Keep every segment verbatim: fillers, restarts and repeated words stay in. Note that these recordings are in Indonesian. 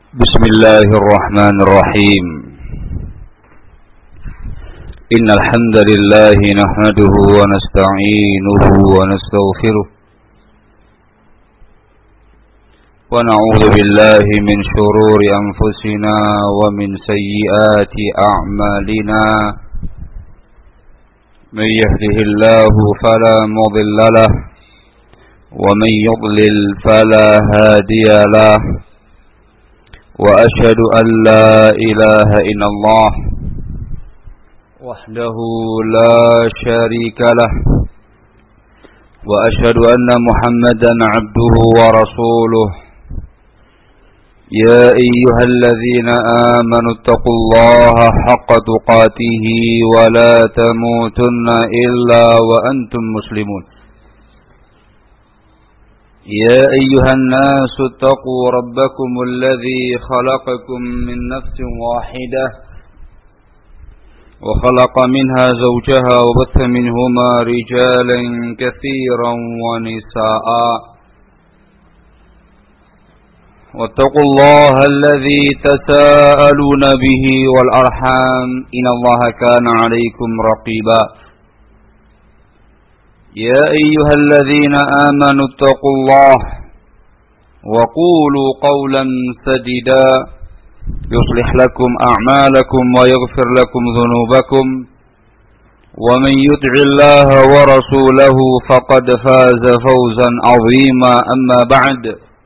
بسم الله الرحمن الرحيم إن الحمد لله نحمده ونستعينه ونستغفره ونعوذ بالله من شرور أنفسنا ومن سيئات أعمالنا من يهده الله فلا مضل له ومن يضلل فلا هادي له وأشهد أن لا إله إلا الله وحده لا شريك له وأشهد أن محمدا عبده ورسوله يا أيها الذين آمنوا اتقوا الله حق تقاته ولا تموتن إلا وأنتم مسلمون يا أيها الناس اتقوا ربكم الذي خلقكم من نفس واحدة وخلق منها زوجها وبث منهما رجالا كثيرا ونساء واتقوا الله الذي تساءلون به والأرحام إن الله كان عليكم رقيبا يا أيها الذين آمنوا اتقوا الله وقولوا قولا سديدا يصلح لكم أعمالكم ويغفر لكم ذنوبكم ومن يطع الله ورسوله فقد فاز فوزا عظيما أما بعد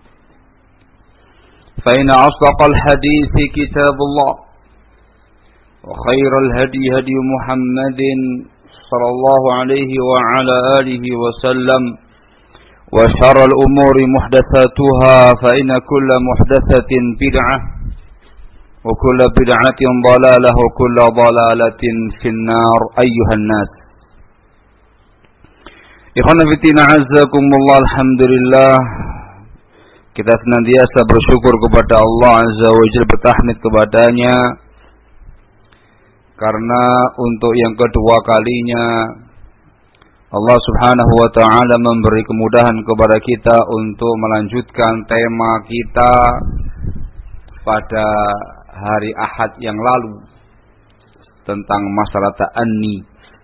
فإن أصدق الحديث كتاب الله وخير الهدي هدي محمد صلى الله عليه وعلى آله وسلم وشر الأمور محدثاتها فإن كل محدثة بدعة وكل بدعة ضلالة وكل ضلالة في النار أيها الناس Ikhwan fillah azakumullah. Alhamdulillah, kita senantiasa bersyukur kepada Allah Azza wa Jalla, bertahmid kepadanya karena untuk yang kedua kalinya Allah Subhanahu wa ta'ala memberi kemudahan kepada kita untuk melanjutkan tema kita pada hari Ahad yang lalu tentang masalah ta'anni.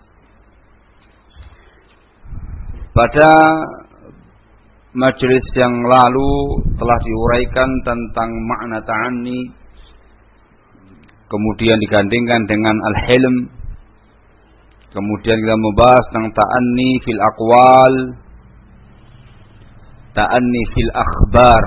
Pada majelis yang lalu telah diuraikan tentang makna ta'anni, kemudian digandingkan dengan al-hilm. Kemudian kita membahas tentang ta'anni fil aqwal, ta'anni fil akhbar.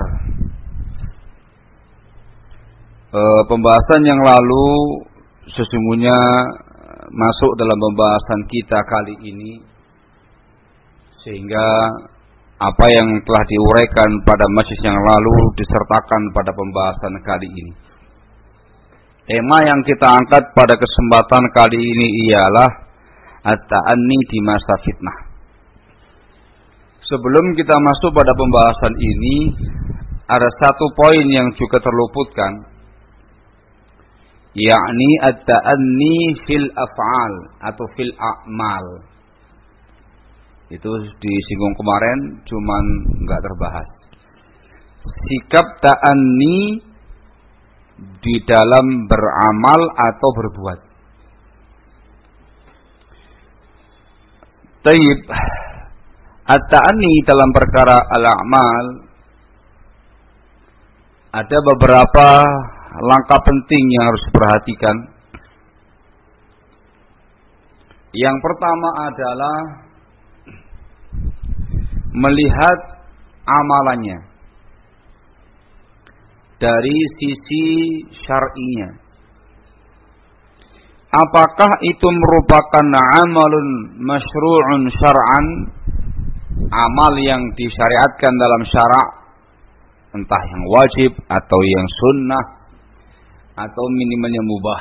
E, pembahasan yang lalu sesungguhnya masuk dalam pembahasan kita kali ini, sehingga apa yang telah diuraikan pada majelis yang lalu disertakan pada pembahasan kali ini. Tema yang kita angkat pada kesempatan kali ini ialah at-ta'anni di masa fitnah. Sebelum kita masuk pada pembahasan ini, ada satu poin yang juga terluputkan, yakni at-ta'anni fil af'al atau fil a'mal. Itu disinggung kemarin, cuman enggak terbahas. Sikap ta'anni di dalam beramal atau berbuat. Taib, at-ta'anni dalam perkara al-a'mal ada beberapa langkah penting yang harus diperhatikan. Yang pertama adalah melihat amalannya dari sisi syar'inya. Apakah itu merupakan amalun masyru'un syar'an, amal yang disyariatkan dalam syara', entah yang wajib atau yang sunnah atau minimalnya mubah,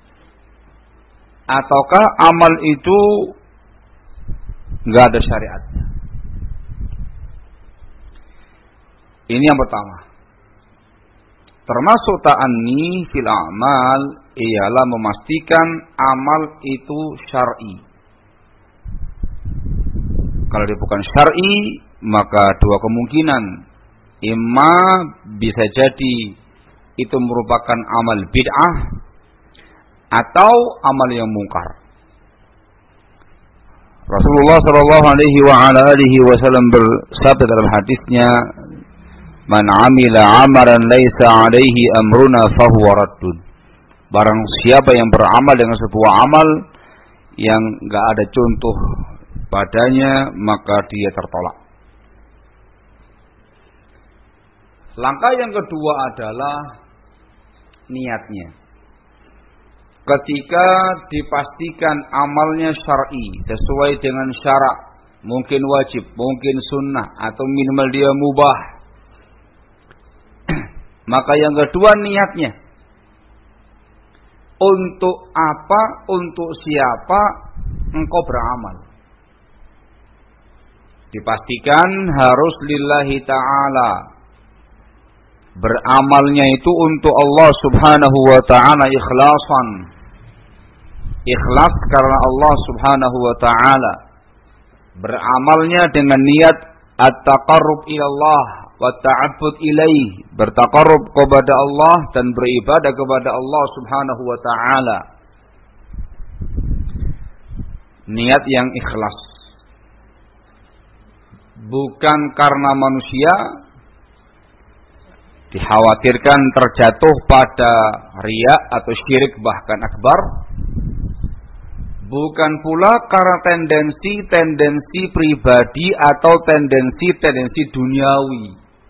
ataukah amal itu enggak ada syariatnya. Ini yang pertama. Termasuk ta'anni fil a'mal ialah memastikan amal itu syar'i. Kalau dia bukan syar'i, maka dua kemungkinan. Imma bisa jadi itu merupakan amal bid'ah atau amal yang mungkar. Rasulullah Shallallahu Alaihi wa ala alihi Wasallam bersabda dalam hadisnya, "Man amila amalan laisa alaihi amruna fahuwa raddun." Barang siapa yang beramal dengan sebuah amal yang enggak ada contoh padanya, maka dia tertolak. Langkah yang kedua adalah niatnya. Ketika dipastikan amalnya syar'i, sesuai dengan syarak, mungkin wajib, mungkin sunnah, atau minimal dia mubah, maka yang kedua niatnya. Untuk apa, untuk siapa engkau beramal. Dipastikan harus lillahi ta'ala. Beramalnya itu untuk Allah subhanahu wa ta'ala ikhlasan. Ikhlas karena Allah subhanahu wa ta'ala. Beramalnya dengan niat at-taqarrub ilallah wa ta'abbud ilaih. Bertaqarrub kepada Allah dan beribadah kepada Allah subhanahu wa ta'ala. Niat yang ikhlas. Bukan karena manusia, dikhawatirkan terjatuh pada riya atau syirik bahkan akbar. Bukan pula karena tendensi-tendensi pribadi atau tendensi-tendensi duniawi.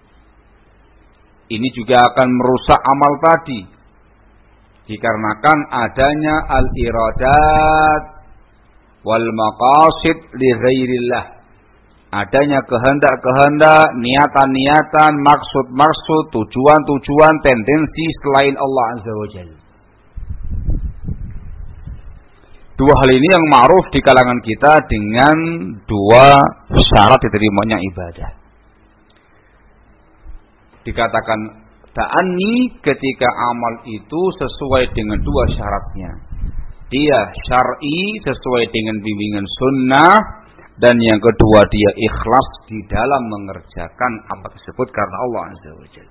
Ini juga akan merusak amal tadi. Dikarenakan adanya al-iradat wal maqasid li ghairillah. Adanya kehendak-kehendak, niatan-niatan, maksud-maksud, tujuan-tujuan, tendensi selain Allah Azza wa Jalla. Dua hal ini yang ma'ruf di kalangan kita dengan dua syarat diterimanya ibadah. Dikatakan ta'anni ketika amal itu sesuai dengan dua syaratnya. Dia syar'i sesuai dengan bimbingan sunnah, dan yang kedua dia ikhlas di dalam mengerjakan amal tersebut karena Allah Azza wa Jalla.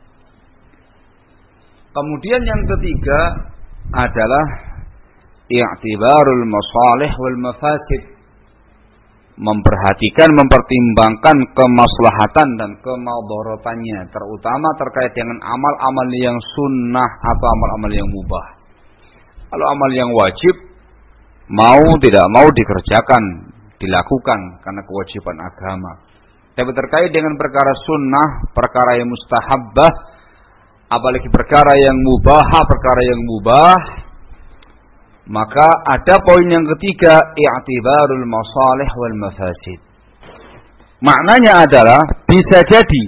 Kemudian yang ketiga adalah i'tibarul masalih wal mafasid. Memperhatikan, mempertimbangkan kemaslahatan dan kemadharatannya, terutama terkait dengan amal-amal yang sunnah atau amal-amal yang mubah. Kalau amal yang wajib, mau tidak mau dikerjakan, dilakukan karena kewajiban agama. Tapi terkait dengan perkara sunnah, perkara yang mustahabbah, apalagi perkara yang mubah, perkara yang mubah, maka ada poin yang ketiga, i'tibarul masalih wal mafasid. Maknanya adalah bisa jadi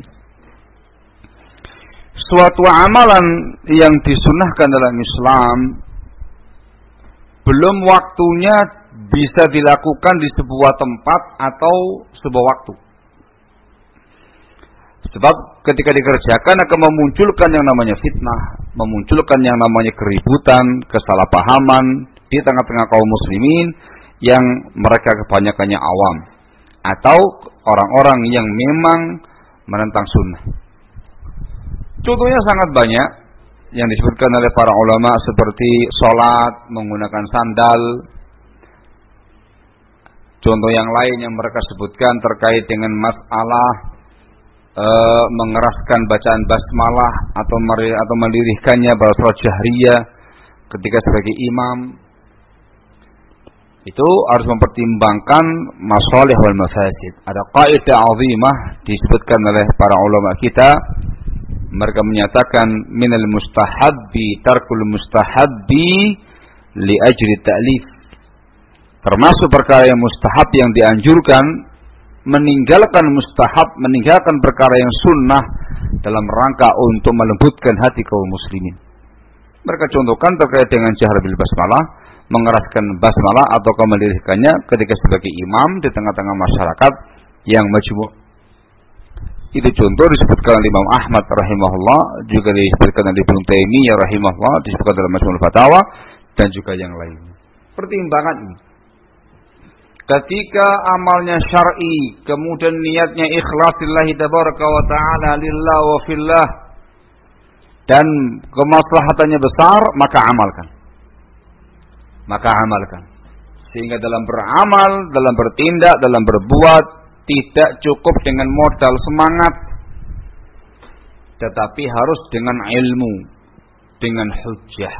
suatu amalan yang disunnahkan dalam Islam belum waktunya bisa dilakukan di sebuah tempat atau sebuah waktu. Sebab ketika dikerjakan akan memunculkan yang namanya fitnah, memunculkan yang namanya keributan, kesalahpahaman di tengah-tengah kaum muslimin yang mereka kebanyakannya awam atau orang-orang yang memang menentang sunnah. Contohnya sangat banyak yang disebutkan oleh para ulama seperti sholat menggunakan sandal. Contoh yang lain yang mereka sebutkan terkait dengan masalah e, mengeraskan bacaan basmalah atau meri, atau melirihkannya pada salat jahriyah ketika sebagai imam. Itu harus mempertimbangkan masalih wal mafasid. Ada kaidah azimah disebutkan oleh para ulama kita. Mereka menyatakan minal mustahabbi tarkul mustahabbi li ajri ta'lif. Termasuk perkara yang mustahab yang dianjurkan, meninggalkan mustahab, meninggalkan perkara yang sunnah dalam rangka untuk melembutkan hati kaum muslimin. Mereka contohkan terkait dengan jahar bil basmalah, mengeraskan basmalah atau melirihkannya ketika sebagai imam di tengah-tengah masyarakat yang majmu'. Itu contoh disebutkan oleh Imam Ahmad rahimahullah, juga disebutkan oleh Ibnu Taimiyah rahimahullah, disebutkan dalam Majmu'ul Fatawa dan juga yang lain. Pertimbangan ini. Ketika amalnya syar'i, kemudian niatnya ikhlas lillahi tabaraka wa ta'ala lillah wa fillah, dan kemaslahatannya besar, maka amalkan. Maka amalkan. Sehingga dalam beramal, dalam bertindak, dalam berbuat, tidak cukup dengan modal semangat, tetapi harus dengan ilmu, dengan hujjah.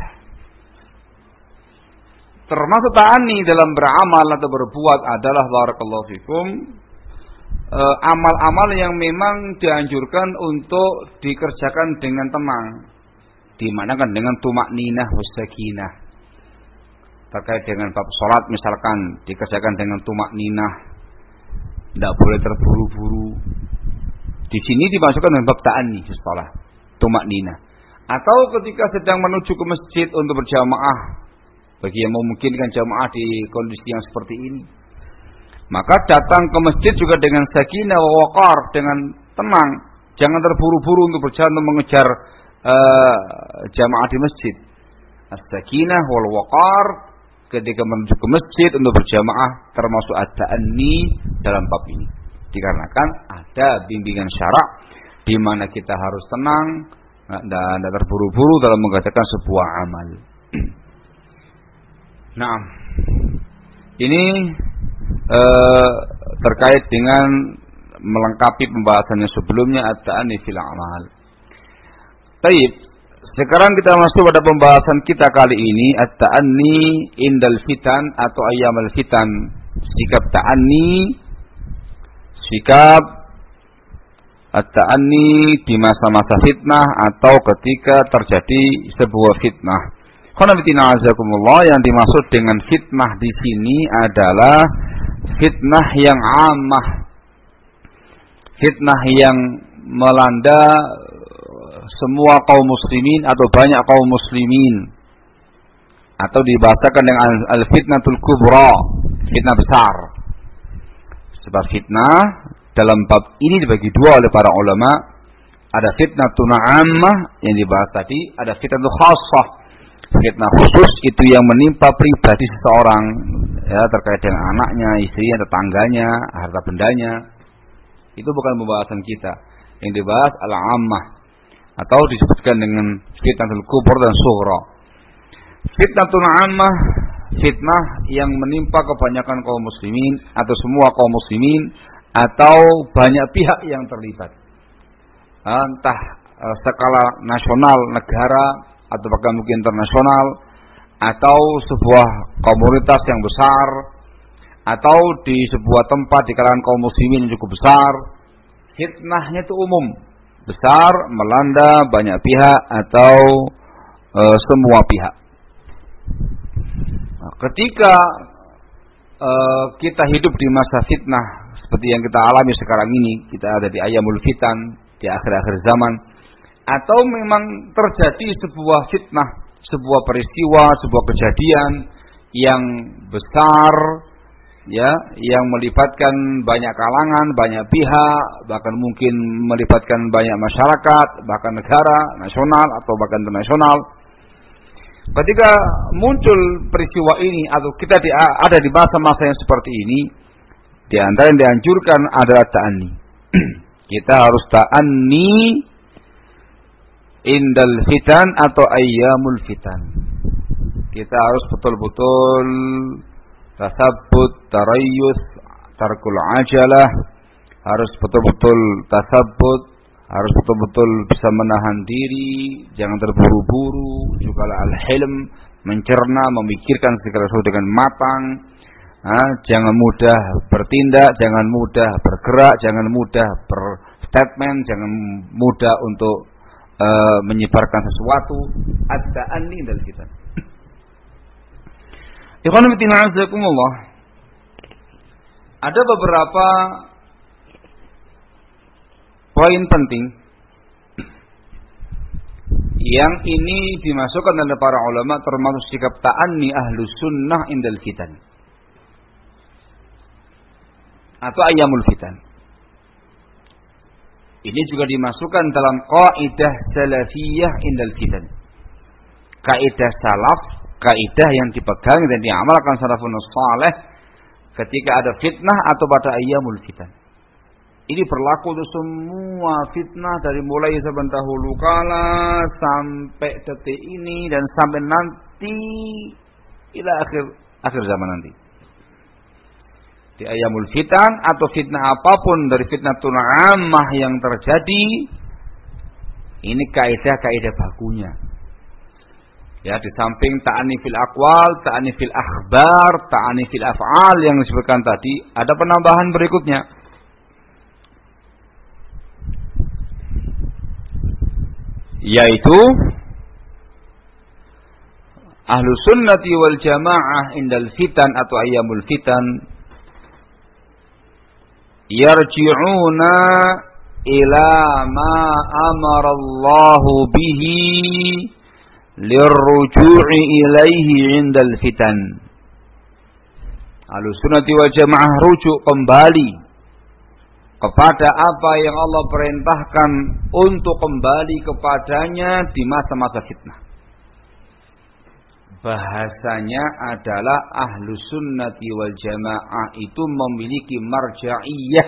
Termasuk ta'ani dalam beramal atau berbuat adalah barakallahu fikum, amal-amal yang memang dianjurkan untuk dikerjakan dengan tenang, dimanakan dengan tumakninah wasakinah. Terkait dengan bab salat misalkan dikerjakan dengan tumakninah, tidak boleh terburu-buru. Di sini dimasukkan dengan bab ta'ani salat, tumakninah. Atau ketika sedang menuju ke masjid untuk berjamaah, bagi yang memungkinkan jamaah di kondisi yang seperti ini, maka datang ke masjid juga dengan sakinah wa waqar, dengan tenang. Jangan terburu-buru untuk berjalan untuk mengejar uh, jamaah di masjid. As-sakinah wal waqar ketika menuju ke masjid untuk berjamaah termasuk at-ta'anni dalam bab ini. Dikarenakan ada bimbingan syarak di mana kita harus tenang dan tidak terburu-buru dalam mengerjakan sebuah amal. Nah, ini Uh, terkait dengan melengkapi pembahasannya sebelumnya at-ta'anni fil amal. Baik, sekarang kita masuk pada pembahasan kita kali ini at-ta'anni indal fitan atau ayyamal fitan. Sikap ta'anni, sikap at-ta'anni di masa-masa fitnah atau ketika terjadi sebuah fitnah. Khonafidina azakumullah, yang dimaksud dengan fitnah di sini adalah fitnah yang ammah, fitnah yang melanda semua kaum muslimin atau banyak kaum muslimin, atau dibahasakan dengan al-fitnatul kubra, fitnah besar. Sebab fitnah dalam bab ini dibagi dua oleh para ulama. Ada fitnatun ammah yang dibahas tadi, ada fitnatul khassah. Fitnah khusus itu yang menimpa pribadi seseorang, ya, terkait dengan anaknya, istrinya, tetangganya, harta bendanya. Itu bukan pembahasan kita. Yang dibahas al-ammah atau disebutkan dengan fitnatul kubur dan sughra. Fitnatul ammah, fitnah yang menimpa kebanyakan kaum muslimin atau semua kaum muslimin atau banyak pihak yang terlibat. Entah skala nasional, negara, atau bahkan mungkin internasional, atau sebuah komunitas yang besar, atau di sebuah tempat di kalangan kaum muslimin yang cukup besar. Fitnahnya itu umum, besar, melanda banyak pihak atau e, semua pihak. Nah, ketika e, kita hidup di masa fitnah seperti yang kita alami sekarang ini, kita ada di ayyamul fitan, di akhir-akhir zaman, atau memang terjadi sebuah fitnah, sebuah peristiwa, sebuah kejadian yang besar, ya, yang melibatkan banyak kalangan, banyak pihak, bahkan mungkin melibatkan banyak masyarakat, bahkan negara, nasional atau bahkan internasional. Ketika muncul peristiwa ini atau kita di, ada di masa-masa yang seperti ini, di antara yang dianjurkan adalah ta'anni. Kita harus ta'anni indal fitan atau ayyamul fitan. Kita harus betul-betul tasabbut, tarayyus, tarkul ajalah, harus betul-betul tasabbut, harus betul-betul bisa menahan diri, jangan terburu-buru, juga al-hilm, mencerna, memikirkan segala sesuatu dengan matang. Nah, jangan mudah bertindak, jangan mudah bergerak, jangan mudah berstatement, jangan mudah untuk uh, menyebarkan sesuatu. At-ta'anni indal fitan. Ikhwan fillah azakumullah. Ada beberapa poin penting yang ini dimasukkan oleh para ulama termasuk sikap ta'anni ahlus sunnah indal fitan atau ayyamul fitan. Ini juga dimasukkan dalam kaidah salafiyah indal fitan. Kaidah salaf, kaidah yang dipegang dan diamalkan salafun salih ketika ada fitnah atau pada ayyamul fitan. Ini berlaku untuk semua fitnah dari mulai zaman dahulu kala sampai detik ini dan sampai nanti ila akhir akhir zaman nanti. Di ayamul fitan atau fitnah apapun dari fitnatul ammah yang terjadi, ini kaidah-kaidah bakunya. Ya, di samping ta'ani fil aqwal, ta'ani fil akhbar, ta'ani fil af'al yang disebutkan tadi, ada penambahan berikutnya. Yaitu Ahlus Sunnati wal Jamaah indal fitan atau ayyamul fitan yarji'una ila ma amara Allah bihi lirruju'i ilaihi indal fitan. Ahlus Sunnati wal Jamaah rujuk kembali kepada apa yang Allah perintahkan untuk kembali kepadanya di masa-masa fitnah. Bahasanya adalah Ahlus Sunnati wal Jamaah itu memiliki marja'iyah.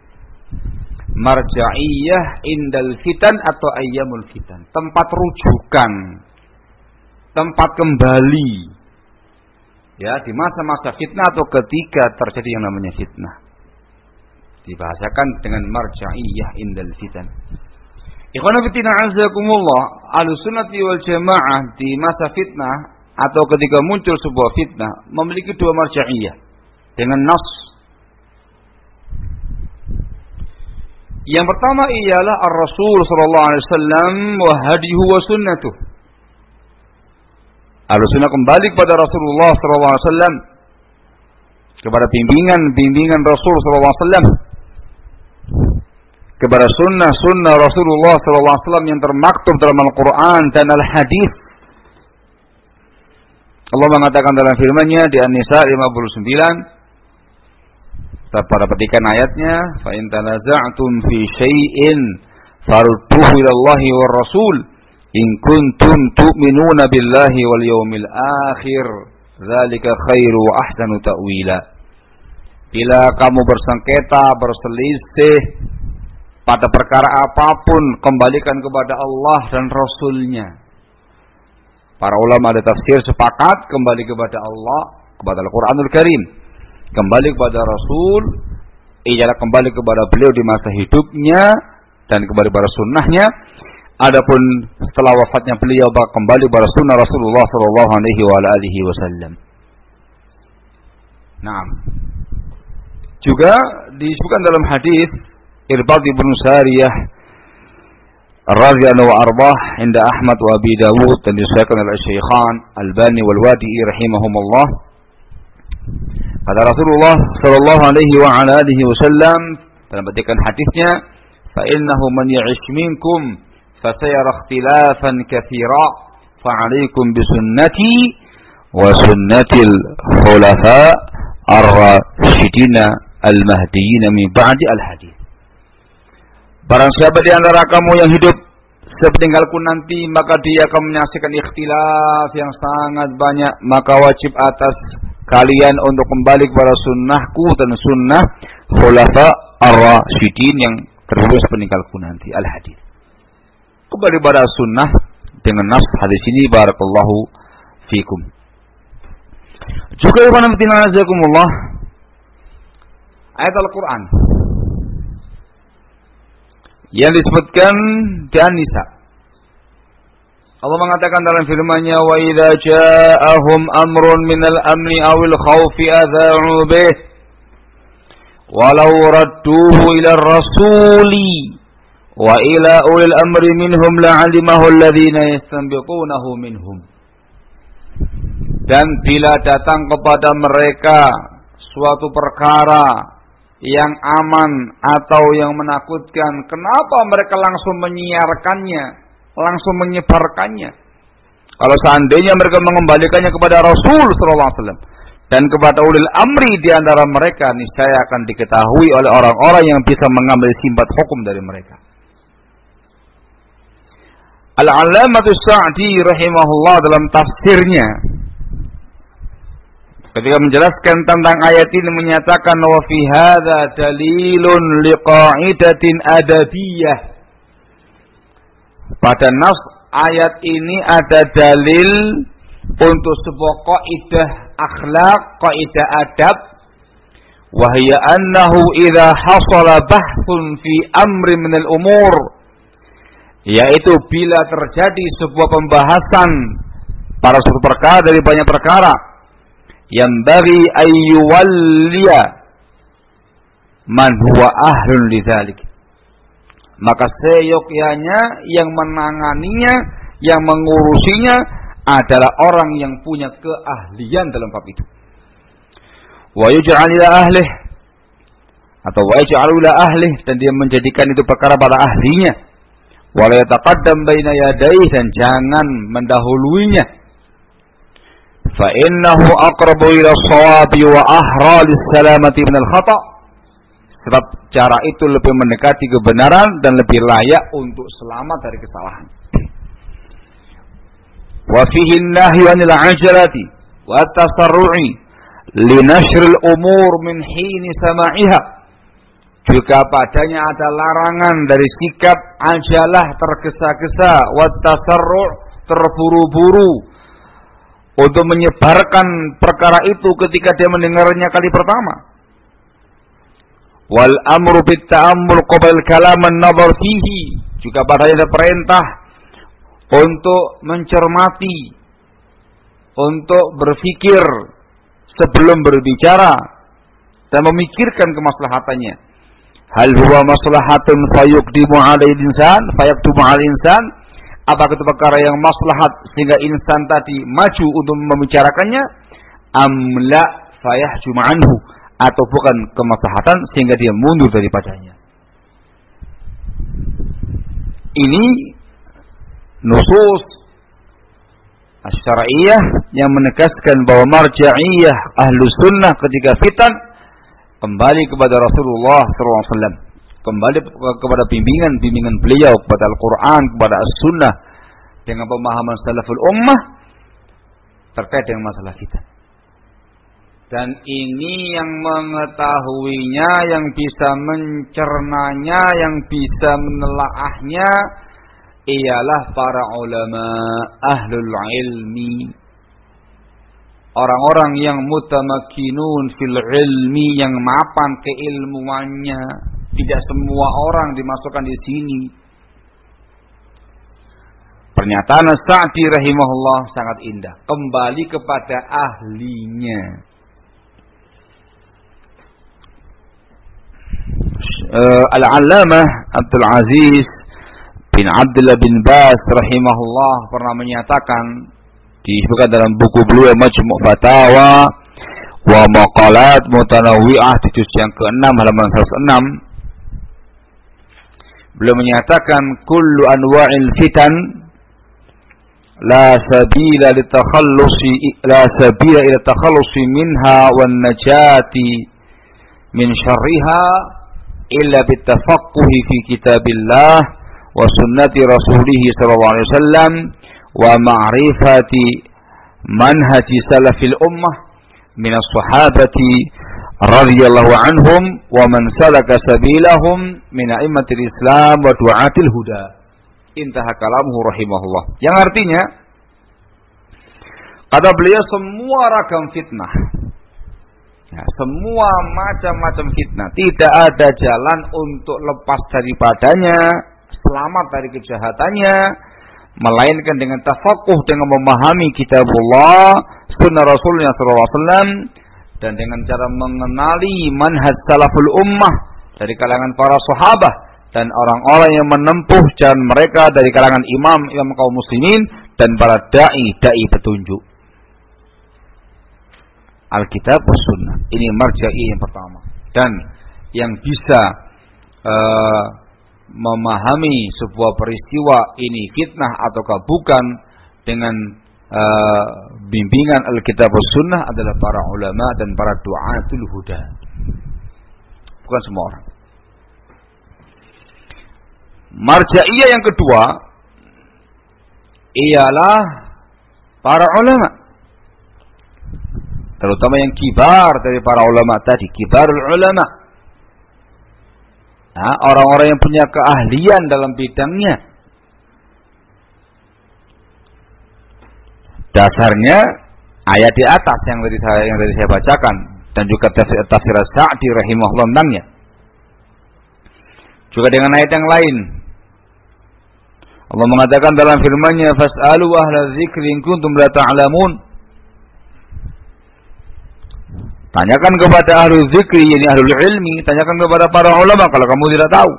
Marja'iyah indal fitan atau ayyamul fitan. Tempat rujukan. Tempat kembali. Ya, di masa-masa fitnah atau ketika terjadi yang namanya fitnah. Dibahasakan dengan marja'iyah indal fitan. Ikhwana fillah azakumullah, Ahlus Sunnati wal Jamaah di masa fitnah atau ketika muncul sebuah fitnah memiliki dua marja'iyah dengan nas. Yang pertama ialah Ar-Rasul sallallahu alaihi wasallam wa hadihu wa sunnatuh. Ahlus Sunnah kembali kepada Rasulullah sallallahu alaihi wasallam, kepada bimbingan-bimbingan Rasul sallallahu alaihi wasallam, kepada sunnah-sunnah Rasulullah sallallahu alaihi wasallam yang termaktub dalam Al-Quran dan Al-Hadis. Allah mengatakan dalam firman-Nya di An-Nisa lima puluh sembilan, pada petikan ayatnya, fa in tanaza'tum fi syai'in farudduhu ila Allahi war Rasul in kuntum tu'minuna billahi wal yawmil akhir dzalika khairu wa ahsanu ta'wila. Bila kamu bersengketa, berselisih pada perkara apapun, kembalikan kepada Allah dan Rasul-Nya. Para ulama ada tafsir sepakat kembali kepada Allah, kepada Al-Quranul Karim, kembali kepada Rasul, ialah kembali kepada beliau di masa hidupnya dan kembali kepada sunnahnya. Adapun setelah wafatnya beliau kembali kepada sunnah Rasulullah sallallahu alaihi wasallam. Nah, juga disebutkan dalam hadis Irbad bin Sariyah radhiyallahu arbah inda Ahmad wa Abi Dawud dan disahkan oleh Syaikhan Albani wal Wadi'i rahimahumullah. Kata Rasulullah sallallahu alaihi wa ala alihi wasallam dalam petikan hadisnya, fa innahu man ya'ish minkum fasayara ikhtilafan katsira fa 'alaikum bi sunnati wa sunnatil khulafa ar-rasyidin al-mahdiyyin min ba'di al-hadis. Barang siapa di antara kamu yang hidup sepeninggalku nanti, maka dia akan menyaksikan ikhtilaf yang sangat banyak. Maka wajib atas kalian untuk kembali kepada sunnahku dan sunnah khulafa ar-rasyidin yang terus sepeninggalku nanti. Al-hadis. Kembali pada sunnah dengan nas hadis ini. Barakallahu fikum. Juga ikhwan fillah azakumullah, ayat Al-Quran yang disebutkan di An-Nisa. Allah mengatakan dalam firman-Nya, wa idza ja'ahum amrun minal amni awil khawfi adha'u bih walau radduhu ila rasuli wa ila ulil amri minhum la'alimahu alladhina yastanbiqunahu minhum. Dan bila datang kepada mereka suatu perkara yang aman atau yang menakutkan, kenapa mereka langsung menyiarkannya, langsung menyebarkannya? Kalau seandainya mereka mengembalikannya kepada Rasul sallallahu alaihi wasallam dan kepada ulil amri di antara mereka, niscaya akan diketahui oleh orang-orang yang bisa mengambil simpat hukum dari mereka. Al-Allamah As-Sa'di rahimahullah dalam tafsirnya ketika menjelaskan tentang ayat ini menyatakan wa fi hadza dalilun liqa'idatin adabiyah. Pada nas ayat ini ada dalil untuk sebuah kaidah akhlak, kaidah adab, wa hiya annahu idza hasala bahthun fi amri min al-umur, yaitu bila terjadi sebuah pembahasan pada suatu perkara dari banyak perkara, yang bagi ayyuwalliya man huwa ahlun lidzalik, maka seyogyanya yang menanganinya, yang mengurusinya adalah orang yang punya keahlian dalam bab itu. Wa yuj'al ila ahlih, atau wa yaj'al ila ahlih, dan dia menjadikan itu perkara pada ahlinya. Wa la yataqaddam baina yadayhi, dan jangan mendahuluinya. Fa innahu aqrabu ila shawabi wa ahra lis-salamati min al-khata'. Sebab cara itu lebih mendekati kebenaran dan lebih layak untuk selamat dari kesalahan. Wa fihi an-nahyu 'anil 'ajalati wa at-tasarru'i li nashril umur min hini sama'iha. Juga padanya ada larangan dari sikap ajalah, tergesa-gesa, wa tasarru', terburu-buru untuk menyebarkan perkara itu ketika dia mendengarnya kali pertama. Wal amru bit ta'ammul qabla kalam an-nazar fihi. Juga padanya ada perintah untuk mencermati, untuk berfikir sebelum berbicara dan memikirkan kemaslahatannya. Hal huwa maslahatun fayuqdimu 'alal insan fayaqdumu 'alal insan? Apakah itu perkara yang maslahat sehingga insan tadi maju untuk membicarakannya? Am la fayahjum anhu, atau bukan kemaslahatan sehingga dia mundur daripadanya? Ini nusus asy-syar'iyyah yang menegaskan bahwa marja'iyah ahlus sunnah ketika fitan kembali kepada Rasulullah sallallahu alaihi wasallam, kembali kepada bimbingan-bimbingan beliau, kepada Al-Quran, kepada As-Sunnah, dengan pemahaman salaful ummah terkait dengan masalah fitan. Dan ini yang mengetahuinya, yang bisa mencernanya, yang bisa menelaahnya ialah para ulama ahlul ilmi, orang-orang yang mutamakkinun fil ilmi, yang mapan keilmuannya. Tidak semua orang dimasukkan di sini. Pernyataan Sa'di rahimahullah sangat indah, kembali kepada ahlinya. uh, Al-Allamah Abdul Aziz bin Abdullah bin Baz rahimahullah pernah menyatakan, disebutkan dalam buku beliau Majmu' Fatawa wa Maqalat Mutanawwi'ah di juz yang keenam halaman seratus enam, beliau menyatakan kullu anwa'il fitan la sabila litakhallusi la sabila ila takhallusi minha wan najati min syarriha illa bitafaqquhi fi kitabillah wa sunnati rasulih sallallahu alaihi wasallam wa ma'rifati manhaji salafil ummah min as-sahabati radhiyallahu anhum wa man salaka sabilahum min a'immatil islam wa du'atil huda. Intaha kalamuhu rahimahullah. Yang artinya, kata beliau, semua ragam fitnah, ya, semua macam-macam fitnah, tidak ada jalan untuk lepas daripadanya, selamat dari kejahatannya, melainkan dengan tafakuh, dengan memahami kitabullah, sunnah Rasulullah sallallahu alaihi wasallam, dan dengan cara mengenali manhaj salaful ummah dari kalangan para sahabat dan orang-orang yang menempuh jalan mereka dari kalangan imam imam kaum muslimin dan para dai dai petunjuk. Alkitab was sunnah, ini marja'i yang pertama, dan yang bisa uh, memahami sebuah peristiwa ini fitnah ataukah bukan dengan uh, bimbingan Alkitab was sunnah adalah para ulama dan para du'atul huda, bukan semua orang. Marja'iyah yang kedua ialah para ulama. terutama yang kibar dari para ulama tadi, kibarul ulama. Nah, orang-orang yang punya keahlian dalam bidangnya. Dasarnya ayat di atas yang tadi saya yang tadi saya bacakan dan juga tafsir tafsir Sa'di rahimahullah tentangnya. Juga dengan ayat yang lain. Allah mengatakan dalam firman-Nya, "Fas'alu ahla dzikri in kuntum la ta'lamun." Tanyakan kepada ahli zikri, yakni ahlul ilmi, tanyakan kepada para ulama kalau kamu tidak tahu.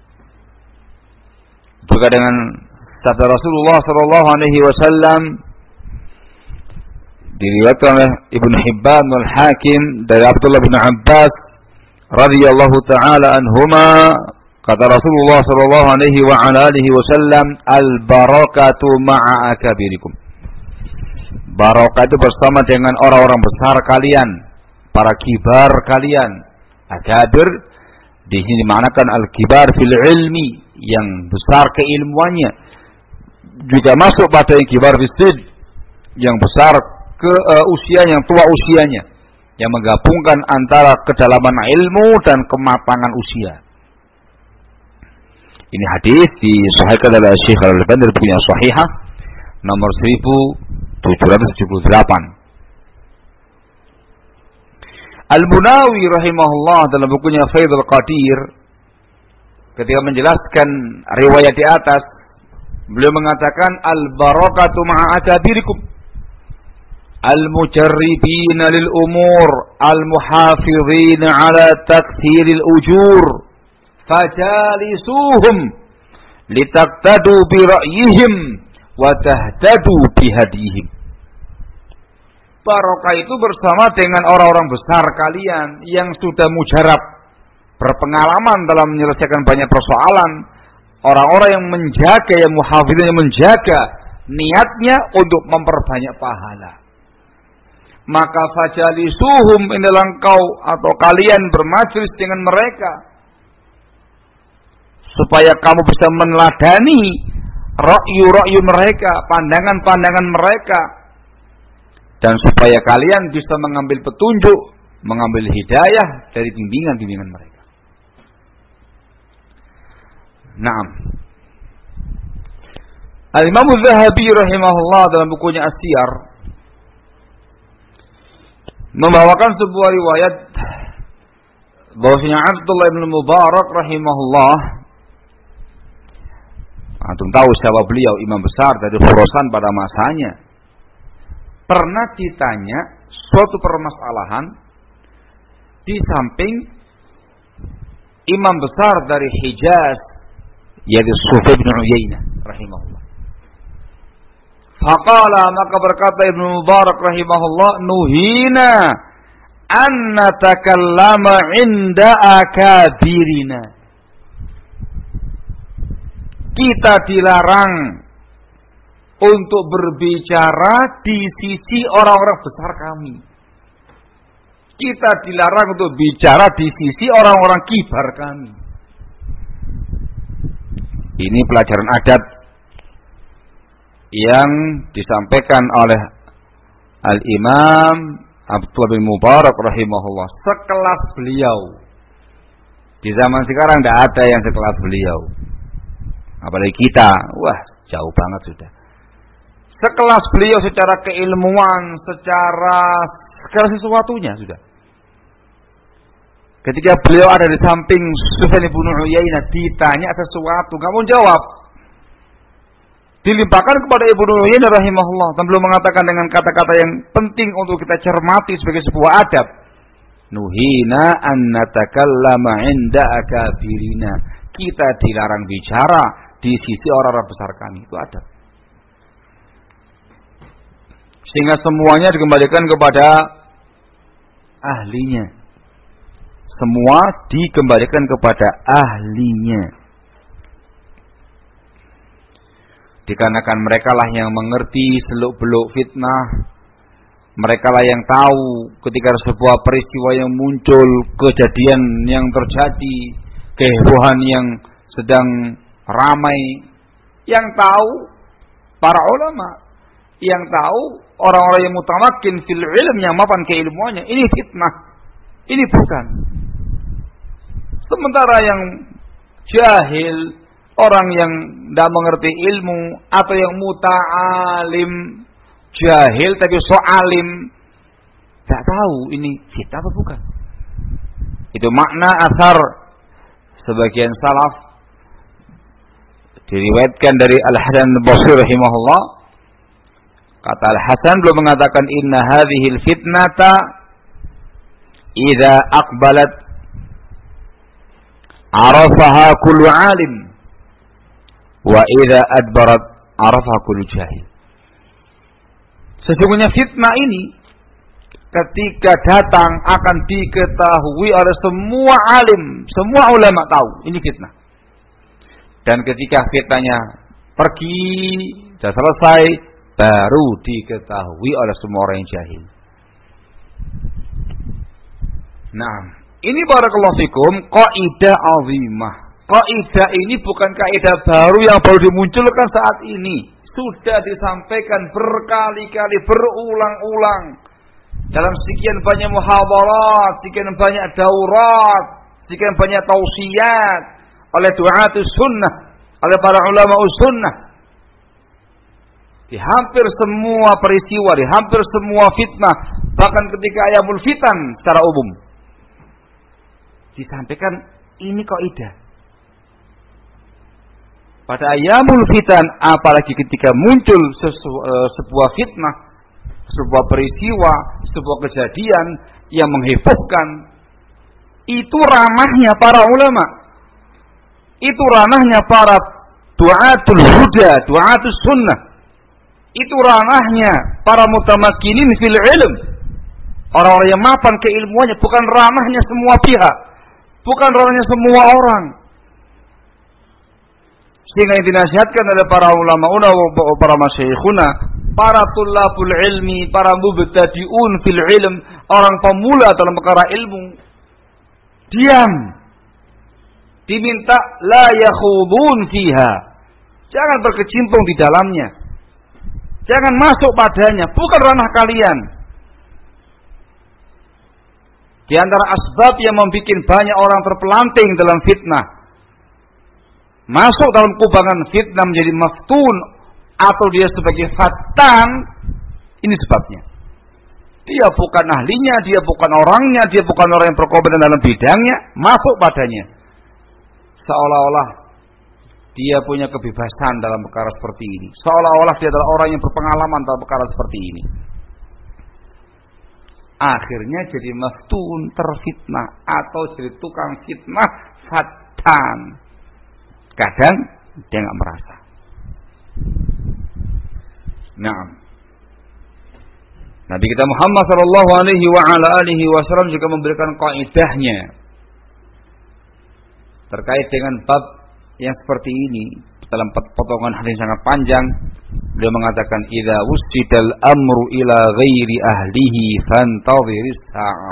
Juga dengan sabda Rasulullah sallallahu alaihi wasallam diriwayatkan oleh Ibnu Hibban wal Hakim dari Abdullah bin Abbas radhiyallahu taala anhuma, kata Rasulullah sallallahu alaihi wa ala alihi wasallam, "Al-barakatu ma'a akabirikum." Barakah itu bersama dengan orang-orang besar kalian, para kibar kalian. Akabir di sini dimanakan al-kibar fil ilmi, yang besar keilmuannya. Juga masuk pada yang kibar fil sin, yang besar ke uh, usia, yang tua usianya, yang menggabungkan antara kedalaman ilmu dan kematangan usia. Ini hadis disahihkan oleh Syekh Al-Albani dari bukunya Shahihah nomor seribu tujuh ratus tujuh puluh delapan. Al-Munawi rahimahullah dalam bukunya Faidul Qadir ketika menjelaskan riwayat di atas, beliau mengatakan al-barakatu ma'a akabirikum al-mujarribina lil umur al-muhafizina ala takthiril ujur fajalisuhum litaktadu bi ra'yihim wa tahtadu bi hadihim. Barokah itu bersama dengan orang-orang besar kalian yang sudah mujarab, berpengalaman dalam menyelesaikan banyak persoalan, orang-orang yang menjaga, yang muhafizin, yang menjaga niatnya untuk memperbanyak pahala. Maka fajalisuhum, inilah engkau atau kalian bermajlis dengan mereka supaya kamu bisa meneladani ra'yu-ra'yu mereka, pandangan-pandangan mereka, dan supaya kalian bisa mengambil petunjuk, mengambil hidayah dari bimbingan-bimbingan mereka. Naam. Al-Imam Az-Zahabi rahimahullah dalam bukunya As-Siyar membawakan sebuah riwayat bahwasanya Abdullah bin Mubarak rahimahullah, antum tahu siapa beliau, imam besar dari Khurasan pada masanya, pernah ditanya suatu permasalahan di samping imam besar dari Hijaz, yaitu Sufyan bin Uyainah rahimahullah. Faqala, maka berkata Ibnu Mubarak rahimahullah, nuhina an natakallama inda akabirina. Kita dilarang untuk berbicara di sisi orang-orang besar kami. Kita dilarang untuk bicara di sisi orang-orang kibar kami. Ini pelajaran adab yang disampaikan oleh Al-Imam Abdullah bin Mubarak rahimahullah. Sekelas beliau. Di zaman sekarang tidak ada yang sekelas beliau. Apalagi kita, wah jauh banget sudah. Sekelas beliau secara keilmuan, secara segala sesuatunya sudah. Ketika beliau ada di samping Sufyan bin Uyainah, ditanya sesuatu, nggak mau jawab, dilimpahkan kepada Ibnu Uyainah rahimahullah, dan beliau mengatakan dengan kata-kata yang penting untuk kita cermati sebagai sebuah adab. Nuhina an natakallama inda akabirina. Kita dilarang bicara di sisi orang-orang besar kami. Itu adab. Sehingga semuanya dikembalikan kepada ahlinya. Semua dikembalikan kepada ahlinya. Dikarenakan mereka lah yang mengerti seluk-beluk fitnah. Mereka lah yang tahu ketika sebuah peristiwa yang muncul, kejadian yang terjadi, kehebohan yang sedang ramai. Yang tahu para ulama. Yang tahu orang-orang yang mutamakin fil ilm, yang mapan keilmuannya, ini fitnah. Ini bukan. Sementara yang jahil, orang yang tidak mengerti ilmu, atau yang muta'alim, jahil tapi so'alim, tidak tahu ini fitnah apa bukan. Itu makna asar sebagian salaf diriwayatkan dari Al-Hasan Al-Basri rahimahullah. Kata Al-Hasan belum mengatakan inna hadhil fitnata idza aqbalat arafaha kullu alim wa idza adbarat arafaha kullu jahil. Sesungguhnya fitnah ini ketika datang akan diketahui oleh semua alim, semua ulama tahu ini fitnah. Dan ketika fitnahnya pergi dan selesai, baru diketahui oleh semua orang yang jahil. Nah, ini barakallahu fikum kaidah azimah. Kaidah ini bukan kaidah baru yang baru dimunculkan saat ini. Sudah disampaikan berkali-kali, berulang-ulang dalam sekian banyak muhadharat, sekian banyak daurat, sekian banyak tausiat oleh du'atus sunnah, oleh para ulama sunnah. Di hampir semua peristiwa, di hampir semua fitnah, bahkan ketika ayamul fitan secara umum disampaikan ini kaidah. Pada ayamul fitan, apalagi ketika muncul sesu, uh, sebuah fitnah, sebuah peristiwa, sebuah kejadian yang menghebohkan, itu ranahnya para ulama, itu ranahnya para du'atul huda, du'atus sunnah, itu ranahnya para mutamakinin fil ilm, orang-orang yang mapan keilmuannya, bukan ranahnya semua pihak, bukan ranahnya semua orang. Sehingga yang dinasihatkan oleh para ulama, para masyayikhuna, para tulabul ilmi, para mubtadi'un fil ilm, orang pemula dalam perkara ilmu, diam. Diminta la yakhudun fiha. Jangan berkecimpung di dalamnya. Jangan masuk padanya, bukan ranah kalian. Di antara asbab yang membuat banyak orang terpelanting dalam fitnah, masuk dalam kubangan fitnah menjadi maftun, atau dia sebagai fatan, ini sebabnya. Dia bukan ahlinya, dia bukan orangnya, dia bukan orang yang berkompeten dalam bidangnya, masuk padanya. Seolah-olah dia punya kebebasan dalam perkara seperti ini. Seolah-olah dia adalah orang yang berpengalaman dalam perkara seperti ini. Akhirnya jadi maftun, terfitnah, atau jadi tukang fitnah, fatan. Kadang dia nggak merasa. Nah, Nabi kita Muhammad Shallallahu Alaihi Wasallam juga memberikan kaidahnya terkait dengan bab yang seperti ini. Dalam potongan hadis sangat panjang, beliau mengatakan, "Idza wusidal amru ila ghairi ahlihi fantadhiris sa'ah."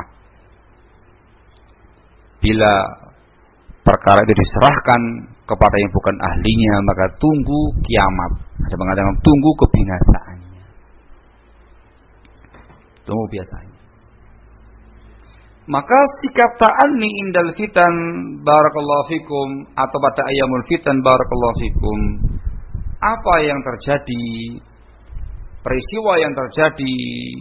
Bila perkara itu diserahkan kepada yang bukan ahlinya, maka tunggu kiamat. Ada mengatakan tunggu kebinasaannya. Tunggu biasanya. Maka sikap ta'anni indal fitan barakallahu fikum, atau pada ayamul fitan barakallahu fikum, apa yang terjadi, peristiwa yang terjadi,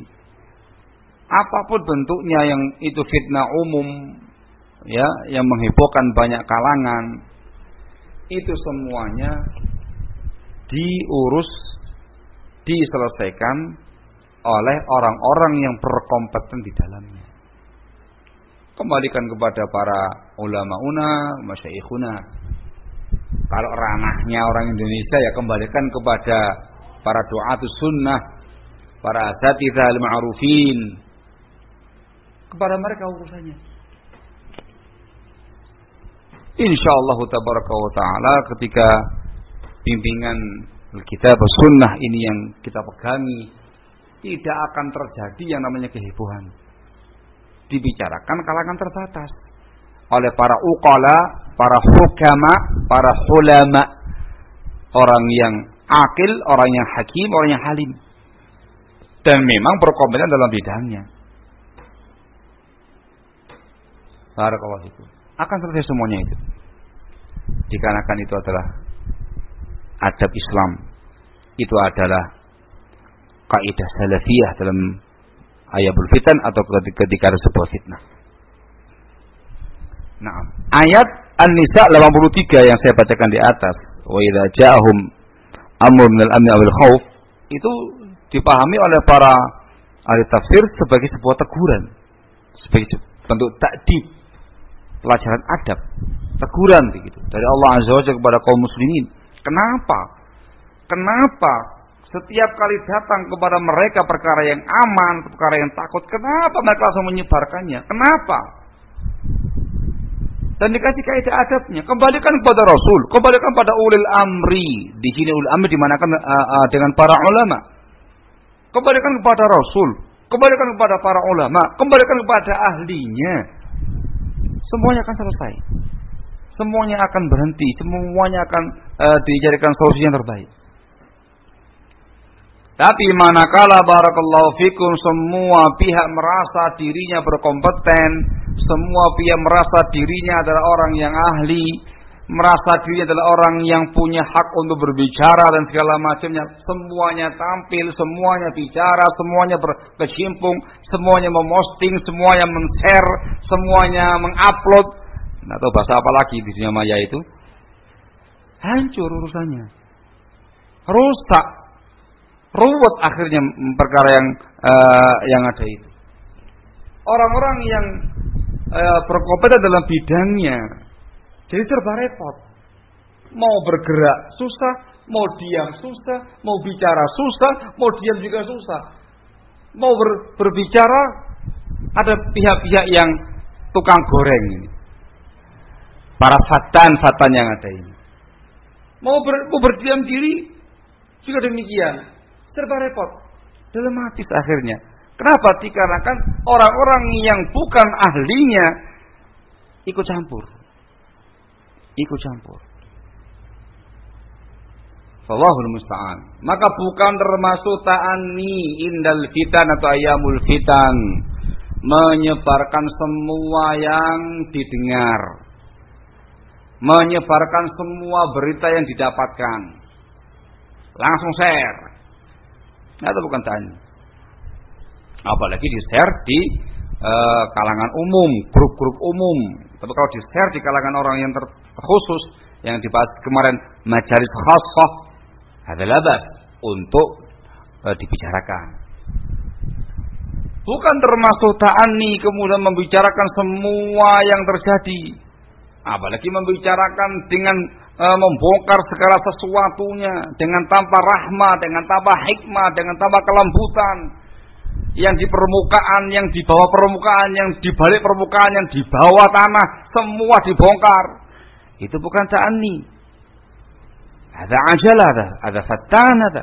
apapun bentuknya yang itu fitnah umum, ya, yang menghebohkan banyak kalangan, itu semuanya diurus, diselesaikan oleh orang-orang yang berkompeten di dalamnya. Kembalikan kepada para ulama-una, masyayikhuna. Kalau ranahnya orang Indonesia, ya kembalikan kepada para du'atus sunnah, para asatidzah al-ma'rufin. Kepada mereka urusannya. Insyaallah tabaraka wa ta'ala, ketika bimbingan kitab sunnah ini yang kita pegangi, tidak akan terjadi yang namanya kehebohan. Dibicarakan kalangan terbatas oleh para uqala, para hukama, para ulama, orang yang akil, orang yang hakim, orang yang halim. dan memang berkompeten dalam bidangnya. Barakallahu fikum. Akan selesai semuanya itu. Dikarenakan itu adalah adab Islam. Itu adalah kaidah salafiyah dalam ayabul fitan atau ketika ada sebuah fitnah. Nah, ayat An-Nisa delapan puluh tiga yang saya bacakan di atas, wa idza ja'ahum amrun minal amni awil khauf, itu dipahami oleh para ahli tafsir sebagai sebuah teguran, sebagai bentuk ta'dib, pelajaran adab, teguran begitu dari Allah Azza wa Jalla kepada kaum muslimin. Kenapa? Kenapa setiap kali datang kepada mereka perkara yang aman, perkara yang takut, kenapa mereka langsung menyebarkannya? Kenapa? Dan dikasih kaidah adabnya. Kembalikan kepada Rasul, kembalikan pada ulil amri. Di sini ulil amri dimanakan uh, uh, dengan para ulama. Kembalikan kepada Rasul, kembalikan kepada para ulama, kembalikan kepada ahlinya. Semuanya akan selesai. Semuanya akan berhenti, semuanya akan uh, dijadikan solusi yang terbaik. Tapi manakala barakallahu fikum semua pihak merasa dirinya berkompeten, semua pihak merasa dirinya adalah orang yang ahli, merasa dirinya adalah orang yang punya hak untuk berbicara dan segala macamnya, semuanya tampil, semuanya bicara, semuanya berkecimpung, semuanya memosting, semuanya men-share, semuanya mengupload. Nah, tahu bahasa apa lagi di dunia maya itu? Hancur urusannya. Rusak. Ruwet akhirnya perkara yang uh, yang ada itu. Orang-orang yang uh, berkompeten dalam bidangnya jadi serba repot. Mau bergerak susah, mau diam susah, mau bicara susah, mau diam juga susah. Mau ber, berbicara ada pihak-pihak yang tukang goreng ini. Para fatan-fatan yang ada ini. Mau, ber, mau berdiam diri juga demikian. Serba repot, dilematis akhirnya. Kenapa? Dikarenakan orang-orang yang bukan ahlinya ikut campur, ikut campur. Wallahul musta'an. Maka bukan termasuk ta'ani indal fitan atau ayamul fitan, menyebarkan semua yang didengar, menyebarkan semua berita yang didapatkan, langsung share. Nah, itu bukan tanya. Apalagi di-share di uh, kalangan umum, grup-grup umum. Tapi kalau di-share di kalangan orang yang terkhusus, yang dibahas kemarin majalis khassah, adalah bas untuk uh, dibicarakan. Bukan termasuk ta'ani kemudian membicarakan semua yang terjadi. Apalagi membicarakan dengan E, membongkar segala sesuatunya dengan tanpa rahmah, dengan tanpa hikmah, dengan tanpa kelembutan. Yang di permukaan, yang di bawah permukaan, yang di balik permukaan, yang di bawah tanah, semua dibongkar. Itu bukan ta'ani. Ada ajalah, ada, ada fatan, ada.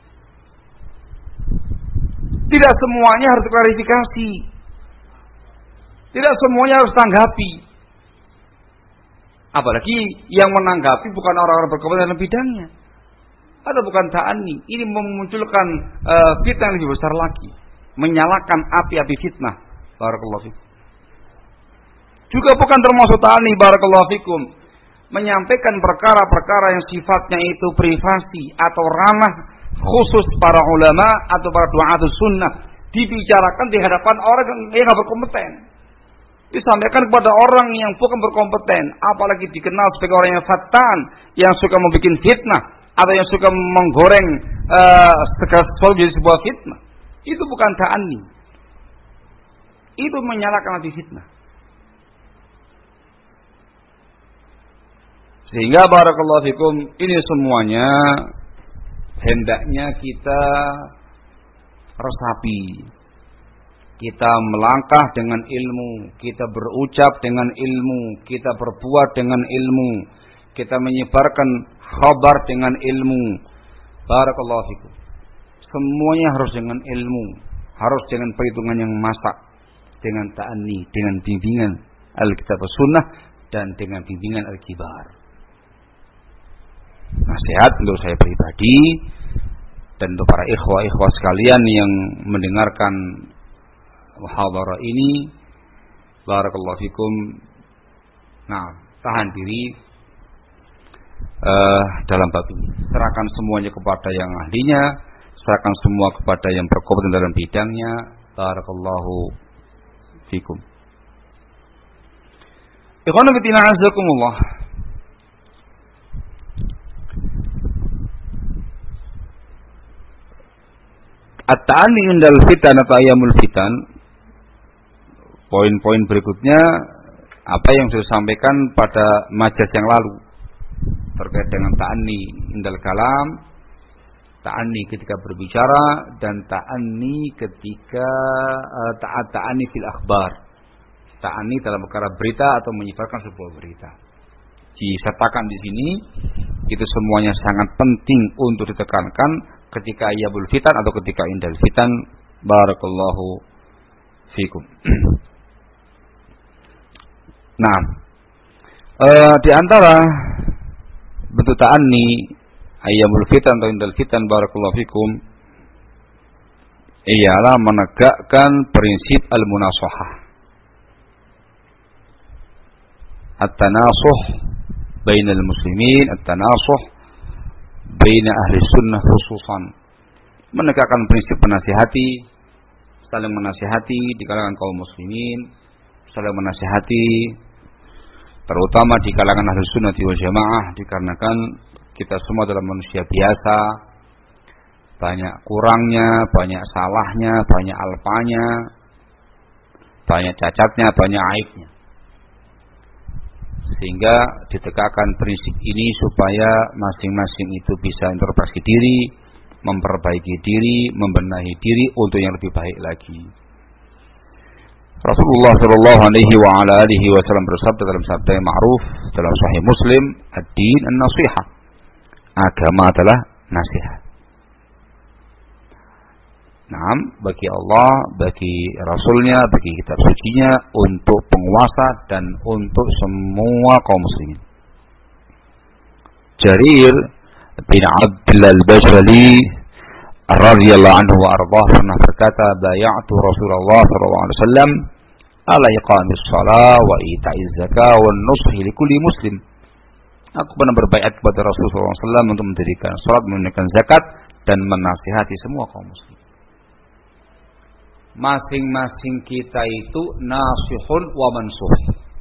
Tidak semuanya harus klarifikasi. Tidak semuanya harus tanggapi. Apalagi yang menanggapi bukan orang-orang berkompeten dalam bidangnya. Atau bukan ta'ani. Ini memunculkan uh, fitnah yang lebih besar lagi. Menyalakan api-api fitnah. Barakallahu fikum. Juga bukan termasuk ta'ani. Barakallahu fikum. Menyampaikan perkara-perkara yang sifatnya itu privasi atau ranah khusus para ulama atau para du'atus sunnah. Dibicarakan di hadapan orang yang tidak berkompeten. Disampaikan kepada orang yang bukan berkompeten, apalagi dikenal sebagai orang yang fatan, yang suka membuat fitnah, atau yang suka menggoreng uh, segala sesuatu jadi sebuah fitnah. Itu bukan ta'ani. Itu menyalakan api fitnah. Sehingga barakallahu fikum, ini semuanya hendaknya kita resapi. Kita melangkah dengan ilmu, kita berucap dengan ilmu, kita berbuat dengan ilmu, kita menyebarkan khabar dengan ilmu. Barakallahu fikum. Semuanya harus dengan ilmu, harus dengan perhitungan yang masak, dengan ta'ani, dengan bimbingan Alkitab Sunnah dan dengan bimbingan Al-Kibar. Nasihat untuk saya pribadi, dan untuk para ikhwah-ikhwah sekalian yang mendengarkan muhadharah ini, barakallahu fikum. Nah, tahan diri uh, dalam bab ini. Serahkan semuanya kepada yang ahlinya, serahkan semua kepada yang berkompeten dalam bidangnya. Barakallahu fikum. Ikhwanu fillah azakumullah. At-ta'anni indal fitan atau ayamul fitan. Poin-poin berikutnya apa yang saya sampaikan pada majelis yang lalu terkait dengan ta'anni indal kalam, ta'anni ketika berbicara, dan ta'anni ketika uh, ta'at ta'anni fil akhbar, ta'anni dalam perkara berita atau menyebarkan sebuah berita. Disertakan di sini itu semuanya sangat penting untuk ditekankan ketika ayabul fitan atau ketika indal fitan. Barakallahu fikum. Nah, e, di antara bentuk ta'anni ayyamul fitan atau indal fitan, barakallahu fikum, ialah menegakkan prinsip al-munasahah, at-tanasuh bainal muslimin, at-tanasuh baina ahli sunnah khususan, menegakkan prinsip menasihati, saling menasihati di kalangan kaum muslimin, saling menasihati terutama di kalangan ahli sunnah wal jamaah, dikarenakan kita semua adalah manusia biasa, banyak kurangnya, banyak salahnya, banyak alpanya, banyak cacatnya, banyak aibnya. Sehingga ditegakkan prinsip ini supaya masing-masing itu bisa introspeksi diri, memperbaiki diri, membenahi diri untuk yang lebih baik lagi. Rasulullah Shallallahu Alaihi wa ala alihi Wasallam bersabda dalam sabda yang ma'ruf dalam Sahih Muslim, ad-din an-nasihah, agama adalah nasihat. Naam, bagi Allah, bagi Rasulnya, bagi kitab sucinya, untuk penguasa dan untuk semua kaum muslimin. Jarir bin Abdullah al-Bajali radhiyallahu anhu wa ardhah pernah berkata, bay'atu Rasulullah sallallahu alaihi wasallam ala iqamis shalah wa ita'iz zakah wa nushi li kulli muslim. Aku pernah berbaiat kepada Rasulullah sallallahu alaihi wasallam untuk mendirikan salat, menunaikan zakat, dan menasihati semua kaum muslim. Masing-masing kita itu nasihun wa mansuh.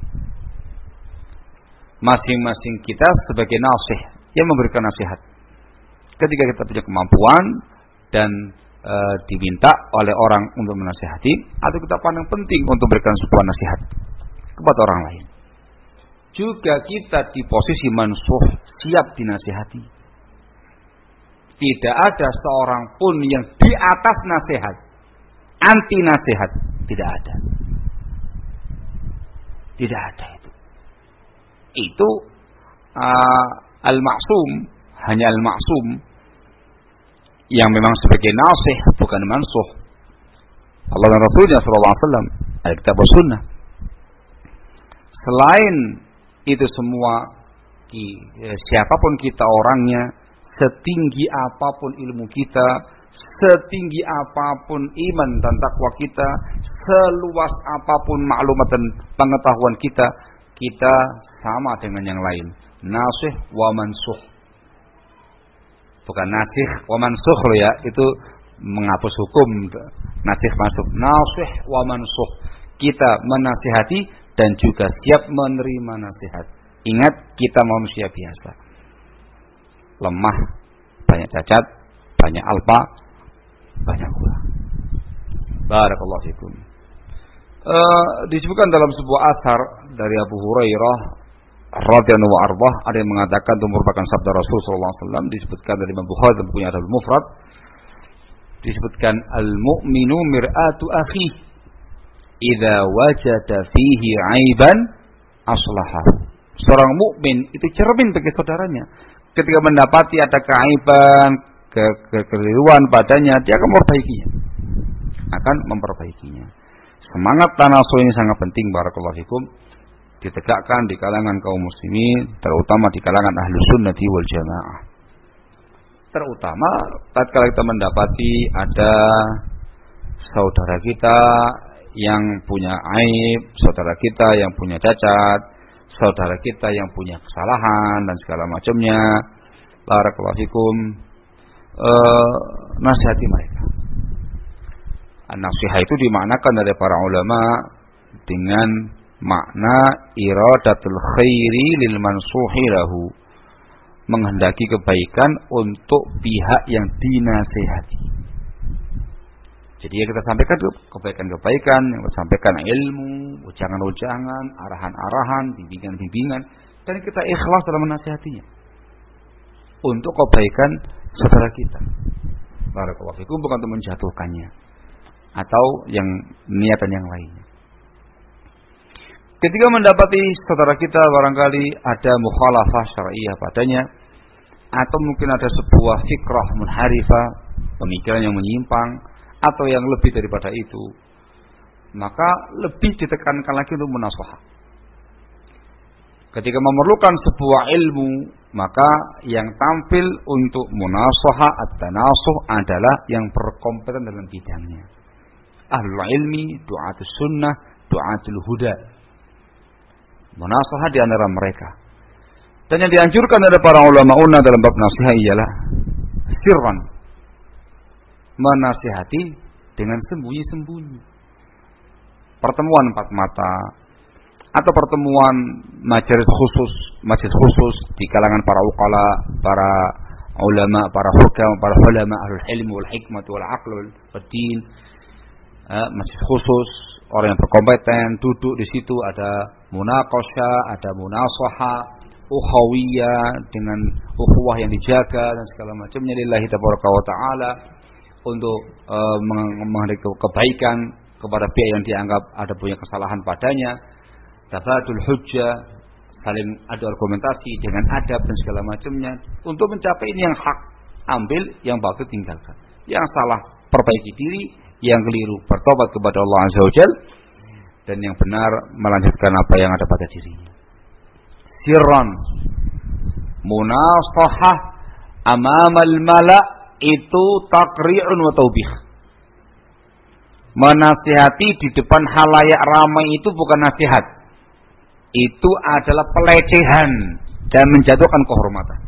Masing-masing kita sebagai nasih yang memberikan nasihat. Ketika kita punya kemampuan dan e, diminta oleh orang untuk menasihati, atau kita pandang penting untuk memberikan sebuah nasihat kepada orang lain, juga kita di posisi mansuh, siap dinasihati. Tidak ada seorang pun yang di atas nasihat, anti nasihat, tidak ada. Tidak ada itu. Itu uh, al-ma'sum, hanya al-ma'sum yang memang sebagai nasih, bukan mansuh. Allah dan Rasulnya sallallahu alaihi wasallam, al-kitab wa sunnah. Selain itu semua, siapapun kita orangnya, setinggi apapun ilmu kita, setinggi apapun iman dan takwa kita, seluas apapun maklumat dan pengetahuan kita, kita sama dengan yang lain. Nasih wa mansuh. Bukan nasih wa mansuh loh ya, itu menghapus hukum. Nasih masuk. Nasih wa mansuh. Kita menasihati dan juga siap menerima nasihat. Ingat, kita manusia biasa. Lemah, banyak cacat, banyak alpa, banyak kurang. Barakallahu fikum. Uh, disebutkan dalam sebuah athar dari Abu Hurairah radhiyallahu anhu, ada yang mengatakan itu merupakan sabda Rasul sallallahu alaihi wasallam, disebutkan dari Imam Bukhari dalam bukunya Adabul Mufrad, disebutkan al-mu'minu mir'atu akhihi idza wajada fihi 'aiban aslahahu. Seorang mukmin itu cermin bagi saudaranya. Ketika mendapati ada keaiban, ke- kekeliruan padanya, dia akan memperbaikinya. Akan memperbaikinya. Semangat tanasuh ini sangat penting, barakallahu fikum, ditegakkan di kalangan kaum muslimin, terutama di kalangan ahlu sunnati wal jamaah. Terutama tatkala kita mendapati ada saudara kita yang punya aib, saudara kita yang punya cacat, saudara kita yang punya kesalahan dan segala macamnya. Barakallahu fikum, eh, nasihati mereka. An-nasiha itu dimaknakan oleh para ulama dengan makna iradatul khairi lil mansuhi lahu, menghendaki kebaikan untuk pihak yang dinasihati. Jadi yang kita sampaikan itu kebaikan-kebaikan, yang kita sampaikan ilmu, ujangan-ujangan, arahan-arahan, bimbingan-bimbingan, dan kita ikhlas dalam menasihatinya untuk kebaikan saudara kita. Barakallahu fikum, bukan untuk menjatuhkannya atau yang niatan yang lainnya. Ketika mendapati saudara kita barangkali ada mukhalafah syar'iyyah padanya, atau mungkin ada sebuah fikrah munharifah, pemikiran yang menyimpang, atau yang lebih daripada itu, maka lebih ditekankan lagi untuk munasahah. Ketika memerlukan sebuah ilmu, maka yang tampil untuk munasahah at-tanasuh adalah yang berkompeten dalam bidangnya. Ahlul ilmi, du'atus sunnah, du'atul huda. Munasahah di antara mereka. Dan yang dianjurkan oleh para ulama una dalam bab nasihat ialah sirran, menasihati dengan sembunyi-sembunyi. Pertemuan empat mata atau pertemuan majelis khusus, majelis khusus di kalangan para uqala, para ulama, para hukam, para ulama ahlul ilmi wal hikmah wal aql wal din. Majelis khusus, orang yang berkompeten duduk di situ, ada munaqasha, ada munasahah, ukhawiyah dengan ukhuwah yang dijaga dan segala macamnya lillahi tabaraka wa taala untuk uh, menghendaki kebaikan kepada pihak yang dianggap ada punya kesalahan padanya, tafadul hujjah, saling adu argumentasi dengan adab dan segala macamnya untuk mencapai ini yang hak ambil, yang batil tinggalkan, yang salah perbaiki diri, yang keliru bertobat kepada Allah Azza wa Jalla, dan yang benar melanjutkan apa yang ada pada dirinya. Sirran, munasahah amamal mala' itu taqri'un wa taubih. Menasihati di depan halayak ramai itu bukan nasihat, itu adalah pelecehan dan menjatuhkan kehormatan.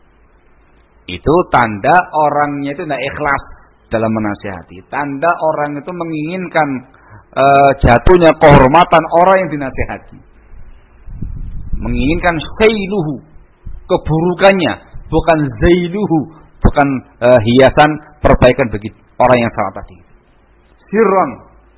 Itu tanda orangnya itu tidak ikhlas dalam menasihati. Tanda orang itu menginginkan uh, jatuhnya kehormatan orang yang dinasihati. Menginginkan khailuhu, keburukannya, bukan zailuhu, bukan uh, hiasan perbaikan bagi orang yang salah tadi. Sirran,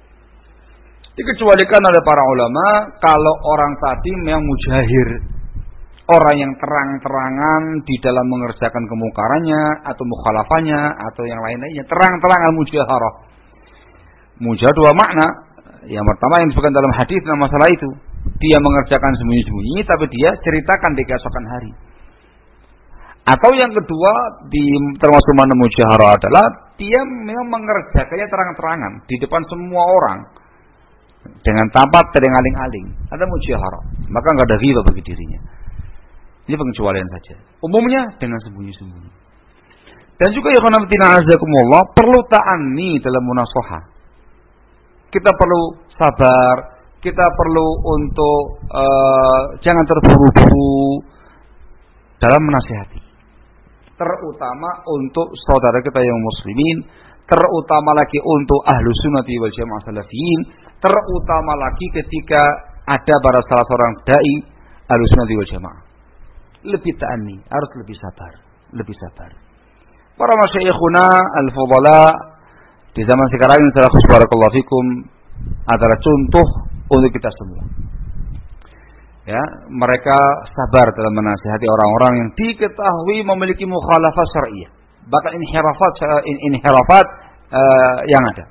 dikecualikan oleh para ulama kalau orang tadi memang mujahir, orang yang terang-terangan di dalam mengerjakan kemungkarannya atau mukhalafahnya atau yang lain-lainnya, terang-terangan mujaharah. Mujahar dua makna. Yang pertama yang disebutkan dalam hadis dalam masalah itu, dia mengerjakan sembunyi-sembunyi tapi dia ceritakan di keesokan hari. Atau yang kedua di termasuk makna mujaharah adalah dia memang mengerjakannya terang-terangan di depan semua orang dengan tanpa teringaling-aling. Ada mujaharah, maka enggak ada riba bagi dirinya. Ini pengecualian saja. Umumnya dengan sembunyi-sembunyi. Dan juga ya khonamtina azakumullah, perlu ta'anni dalam munasahah. Kita perlu sabar, kita perlu untuk uh, jangan terburu-buru dalam menasihati. Terutama untuk saudara kita yang muslimin, terutama lagi untuk ahlu sunnati wal jamaah salafiyin, terutama lagi ketika ada pada salah seorang da'i ahlu sunnati wal jamaah. Lebih ta'ani, harus lebih sabar, lebih sabar. Para masyayikhuna al-fudhala di zaman sekarang ini telah barakallahu fikum adalah contoh untuk kita semua. Ya, mereka sabar dalam menasihati orang-orang yang diketahui memiliki mukhalafah syar'iyyah, bahkan inhirafat inhirafat uh, yang ada.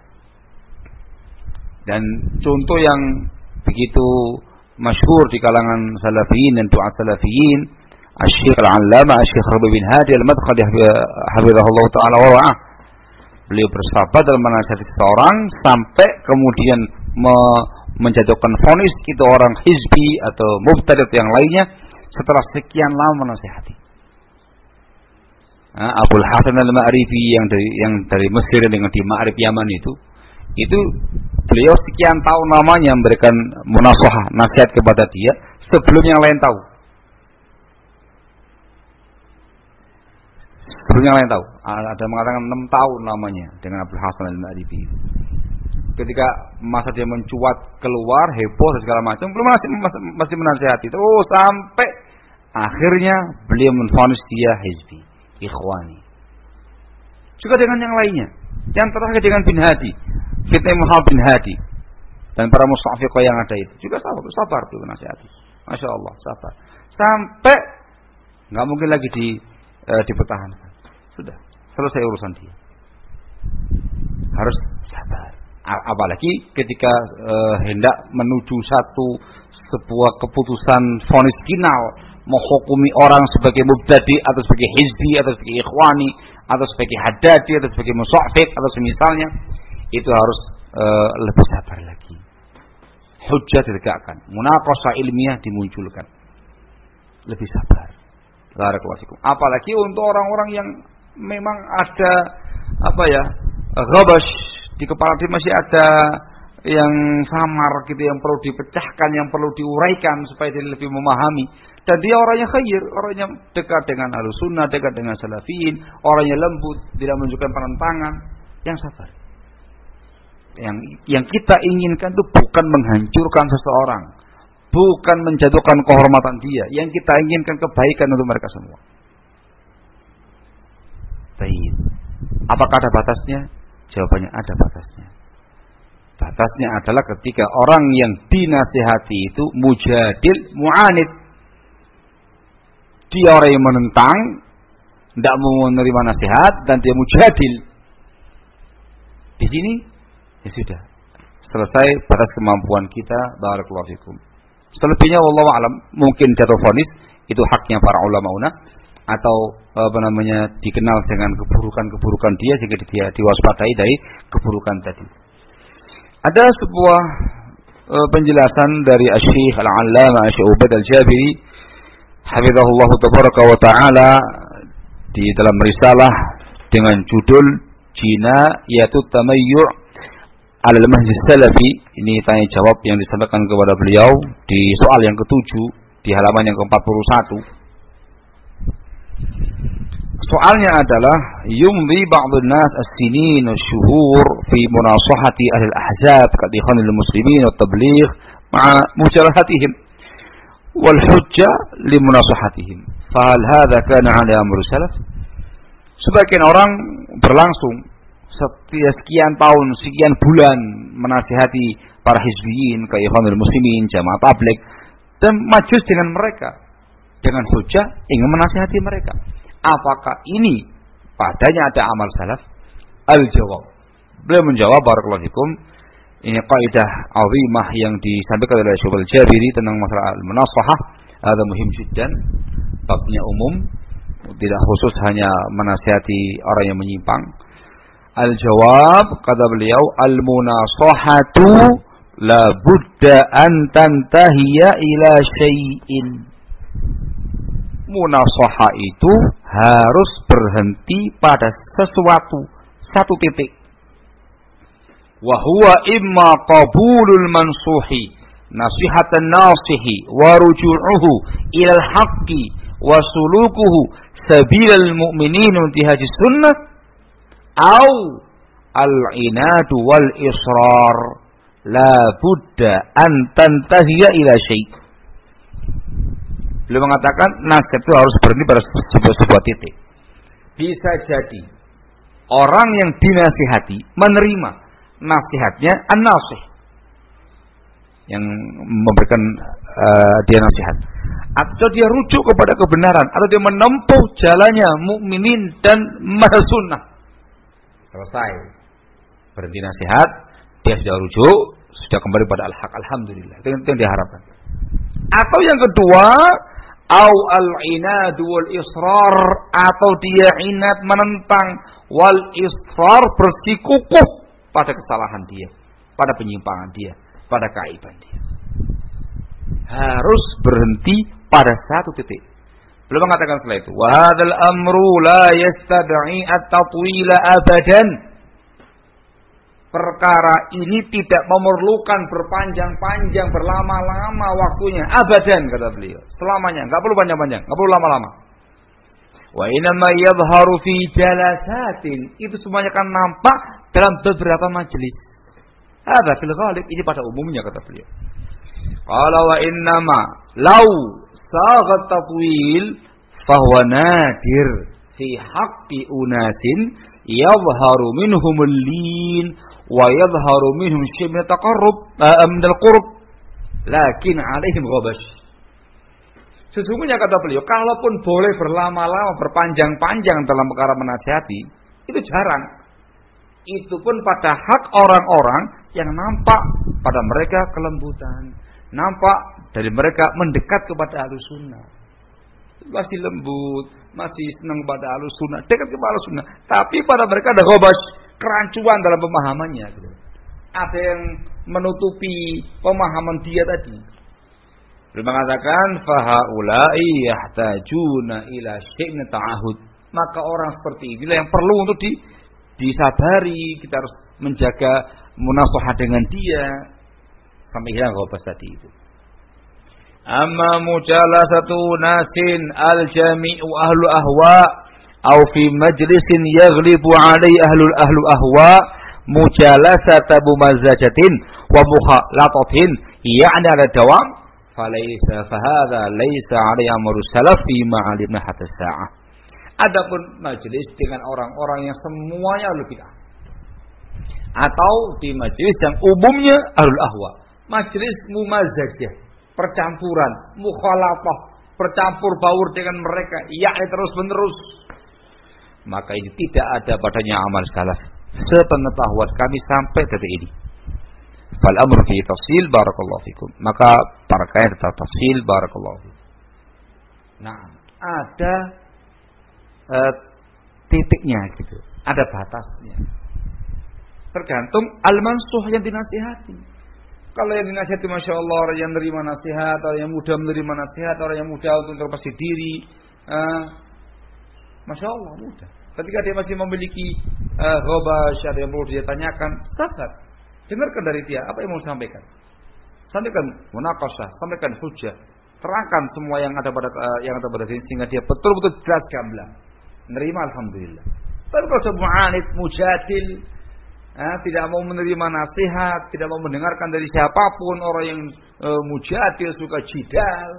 Dan contoh yang begitu masyhur di kalangan salafiyin dan du'at salafiyin, Asy-Syaikh Al-'Allamah Asy-Syaikh Rabi' bin Hadi Al-Madkhali hafizahullah taala wa ra'ah. Beliau bersabar dalam menasihati seseorang sampai kemudian me menjatuhkan vonis itu orang hizbi atau mubtadi' yang lainnya setelah sekian lama menasihati. Abul Hasan al-Ma'rifi yang dari yang dari Mesir dengan di Ma'rib Yaman itu, itu beliau sekian tahun lamanya memberikan munasahah, nasihat kepada dia sebelum yang lain tahu. Sebelum yang lain tahu. Ada mengatakan enam tahun lamanya dengan Abul Hasan al-Ma'rifi. Ketika masa dia mencuat keluar, heboh dan segala macam, belum masih masih, masih menasihati. Oh, sampai akhirnya beliau menvonis dia hizbi, ikhwani. Juga dengan yang lainnya. Yang terakhir dengan bin Hadi, Fitnah Muhammad bin Hadi dan para mustafiqah yang ada itu juga sabar, sabar tuh nasihati. Masya Allah, sabar. Sampai nggak mungkin lagi di e, dipertahankan. Sudah selesai urusan dia. Harus sabar. Apalagi ketika e, hendak menuju satu sebuah keputusan vonis final, menghukumi orang sebagai mubtadi atau sebagai hizbi atau sebagai ikhwani atau sebagai haddadi atau sebagai musaffid atau semisalnya, itu harus e, lebih sabar lagi. Hujjah ditegakkan, munaqashah ilmiah dimunculkan. Lebih sabar. Barakallahu fikum. Apalagi untuk orang-orang yang memang ada apa ya, ghabash di kepala dia, masih ada yang samar gitu, yang perlu dipecahkan, yang perlu diuraikan supaya dia lebih memahami. Dan dia orangnya khair, orangnya dekat dengan Ahlussunnah, dekat dengan Salafiyin, orangnya lembut, tidak menunjukkan penentangan, yang sabar. Yang yang kita inginkan itu bukan menghancurkan seseorang, bukan menjatuhkan kehormatan dia. Yang kita inginkan kebaikan untuk mereka semua. Baik. Apakah ada batasnya? Jawabannya ada batasnya. Batasnya adalah ketika orang yang dinasihati itu mujadil, mu'anid. Dia orang yang menentang, tidak mau menerima nasihat, dan dia mujadil. Di sini, ya sudah. Selesai batas kemampuan kita. Barakallahu fikum. Selebihnya, wallahu a'lam, mungkin jatuh vonis, itu haknya para ulama-una, atau apa namanya, dikenal dengan keburukan-keburukan dia sehingga dia diwaspadai dari keburukan tadi. Ada sebuah uh, penjelasan dari Asy-Syaikh Al-'Allamah Asy-Syaikh Ubaid Al-Jabiri hafizahullah tabaraka wa taala di dalam risalah dengan judul Jinayatut Tamayyu' 'ala al-Manhaj Salafi. Ini tanya jawab yang disampaikan kepada beliau di soal yang ketujuh di halaman yang ke-empat puluh satu. Soalnya adalah yumdi ba'dun nas as-sinin asy-syuhur fi munasahati ahli al-ahzab ka ikhwanil muslimin wa tabligh ma'a mujalahatihim wal hujjah li munasahatihim. Fa hal hadha kana 'ala amr salaf? Sebagian orang berlangsung setiap sekian tahun, sekian bulan menasihati para hizbiyin ka ikhwanil muslimin, jamaah tabligh, dan majus dengan mereka dengan hujjah ingin menasihati mereka. Apakah ini padanya ada amal salaf? Al-jawab. Beliau menjawab, barakallahu fikum, ini kaidah azimah yang disampaikan oleh Syekh Al-Jabiri tentang masalah al-munasahah. Ada muhim jiddan, babnya umum, tidak khusus hanya menasihati orang yang menyimpang. Al-jawab, kata beliau, al-munasahatu la budda an tantahiya ila syai'in. Munasahah itu harus berhenti pada sesuatu, satu titik. Wa huwa imma qabulul mansuhi nasihatan nasihi wa ruju'uhu ila al-haqqi wa sulukuhu sabilal mu'minin intihaji sunnah au al-inadu wal israr la budda an tantahiya ila syai'. Beliau mengatakan nasihat itu harus berhenti pada sebuah, sebuah titik. Bisa jadi orang yang dinasihati menerima nasihatnya an-nasih yang memberikan uh, dia nasihat, atau dia rujuk kepada kebenaran, atau dia menempuh jalannya mukminin dan mahal sunnah. Selesai berhenti nasihat, dia sudah rujuk, sudah kembali pada al-haq, alhamdulillah. Itu yang diharapkan. Atau yang kedua, au al-inad wal israr, atau dia inat menentang, wal israr bersikukuh pada kesalahan dia, pada penyimpangan dia, pada keaiban dia. Harus berhenti pada satu titik. Beliau mengatakan setelah itu, wa hadzal amru la yastad'i at-tatwila abadan. Perkara ini tidak memerlukan berpanjang-panjang, berlama-lama waktunya, abadan kata beliau. Selamanya, enggak perlu panjang-panjang, enggak perlu lama-lama. Wa inma yadhharu fi jalasatin, itu semuanya kan nampak dalam beberapa majelis. Hadza fil ghalib, ini pada umumnya kata beliau. Qala wa innama law saghat tatwil fahuwa nadir fi haqqi unasin yadhharu minhumul lin wa yadhharu minhum syai' min taqarrub min al-qurb lakin alaihim ghabash. Sesungguhnya kata beliau, kalaupun boleh berlama-lama, berpanjang-panjang dalam perkara menasihati, itu jarang. Itu pun pada hak orang-orang yang nampak pada mereka kelembutan, nampak dari mereka mendekat kepada Ahlus Sunnah, masih lembut, masih senang pada Ahlus Sunnah, dekat kepada Ahlus Sunnah. Tapi pada mereka ada ghabash, kerancuan dalam pemahamannya. Gitu. Ada yang menutupi pemahaman dia tadi. Beliau mengatakan fahaulai yahtajuna ila syai'in ta'ahud. Maka orang seperti inilah yang perlu untuk di, disabari. Kita harus menjaga munasahah dengan dia sampai hilang ghabas tadi itu. Amma mujalasatu nasin al-jami'u ahlu ahwa au fi majlisin yaghlibu alai ahlu ahlu ahwa mujalasata bumazzajatin wa mukhalatatin ya'ni ala dawam falaysa fahadha laysa alai amru salaf fi ma'alimna hatta sa'ah. Adapun majelis dengan orang-orang yang semuanya ahlu bid'ah atau di majelis yang umumnya ahlul ahwa, majelis mumazzajah, percampuran, mukhalafah, bercampur baur dengan mereka, yakni terus-menerus, maka ini tidak ada padanya amal salaf. Sepengetahuan kami sampai detik ini. Fal amru fi tafsil barakallahu fikum. Maka perkara tentang tafsil barakallahu fikum. Nah, ada uh, titiknya gitu, ada batasnya. Tergantung al-mansuh yang dinasihati. Kalau yang dinasihati Masya Allah, orang yang menerima nasihat, orang yang mudah menerima nasihat, orang yang mudah untuk introspeksi diri, uh, Masya Allah mudah. Ketika dia masih memiliki uh, ghabash, ada yang perlu dia tanyakan, sabar. Dengarkan dari dia apa yang mau sampaikan. Sampaikan munaqashah, sampaikan hujjah, terangkan semua yang ada pada uh, yang ada pada sini sehingga dia betul-betul jelas gamblang. Menerima alhamdulillah. Tapi kalau semu'anid mujadil, eh, tidak mau menerima nasihat, tidak mau mendengarkan dari siapapun, orang yang uh, mujadil, suka jidal,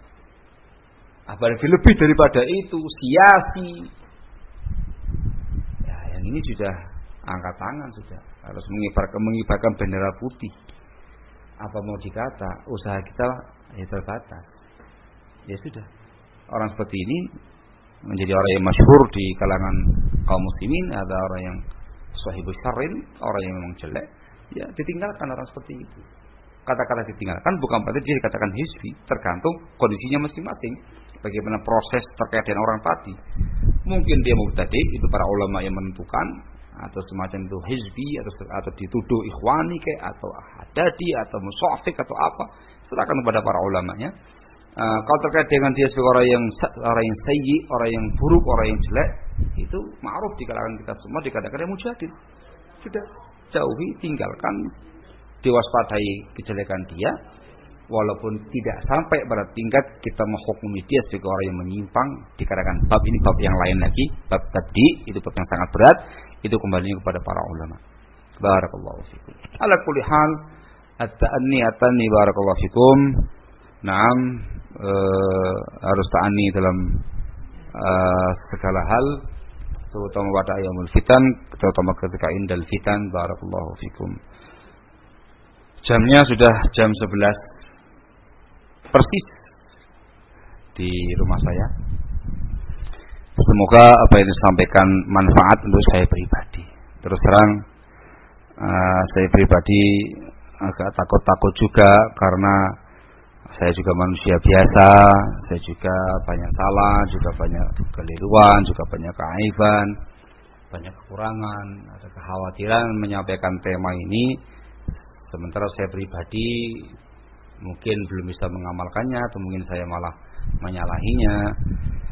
apalagi lebih daripada itu, siasi. Ya, yang ini sudah angkat tangan sudah. Harus mengibarkan, mengibarkan bendera putih. Apa mau dikata, usaha kita ya terbatas. Ya sudah. Orang seperti ini menjadi orang yang masyhur di kalangan kaum muslimin, ada orang yang sahibus syarrin, orang yang memang jelek, ya ditinggalkan orang seperti itu. Kata-kata ditinggalkan bukan berarti dia dikatakan hizbi, tergantung kondisinya masing-masing. Bagaimana proses terkait dengan orang tadi. Mungkin dia mubtadi, itu para ulama yang menentukan, atau semacam itu hizbi, atau atau dituduh ikhwani kayak, atau hadadi, atau musafik, atau apa, serahkan kepada para ulamanya. Uh, kalau terkait dengan dia sebagai orang yang orang yang sayyi, orang yang buruk, orang yang jelek, itu ma'ruf di kalangan kita semua dikatakan yang mujadil. Sudah jauhi, tinggalkan, diwaspadai kejelekan dia, walaupun tidak sampai pada tingkat kita menghukumi dia sebagai orang yang menyimpang. Dikatakan bab ini bab yang lain lagi, bab tadi itu bab yang sangat berat, itu kembali kepada para ulama. Barakallahu fikum. Ala kulli hal, at-ta'anni at-tanni barakallahu fikum. Naam, e, harus ta'anni dalam e, segala hal, terutama pada ayamul fitan, terutama ketika indal fitan. Barakallahu fikum. Jamnya sudah jam sebelas persis di rumah saya. Semoga apa yang disampaikan manfaat untuk saya pribadi. Terus terang uh, saya pribadi agak takut-takut juga karena saya juga manusia biasa, saya juga banyak salah, juga banyak keliruan, juga banyak keaiban, banyak kekurangan, ada kekhawatiran menyampaikan tema ini. Sementara saya pribadi mungkin belum bisa mengamalkannya, atau mungkin saya malah menyalahinya.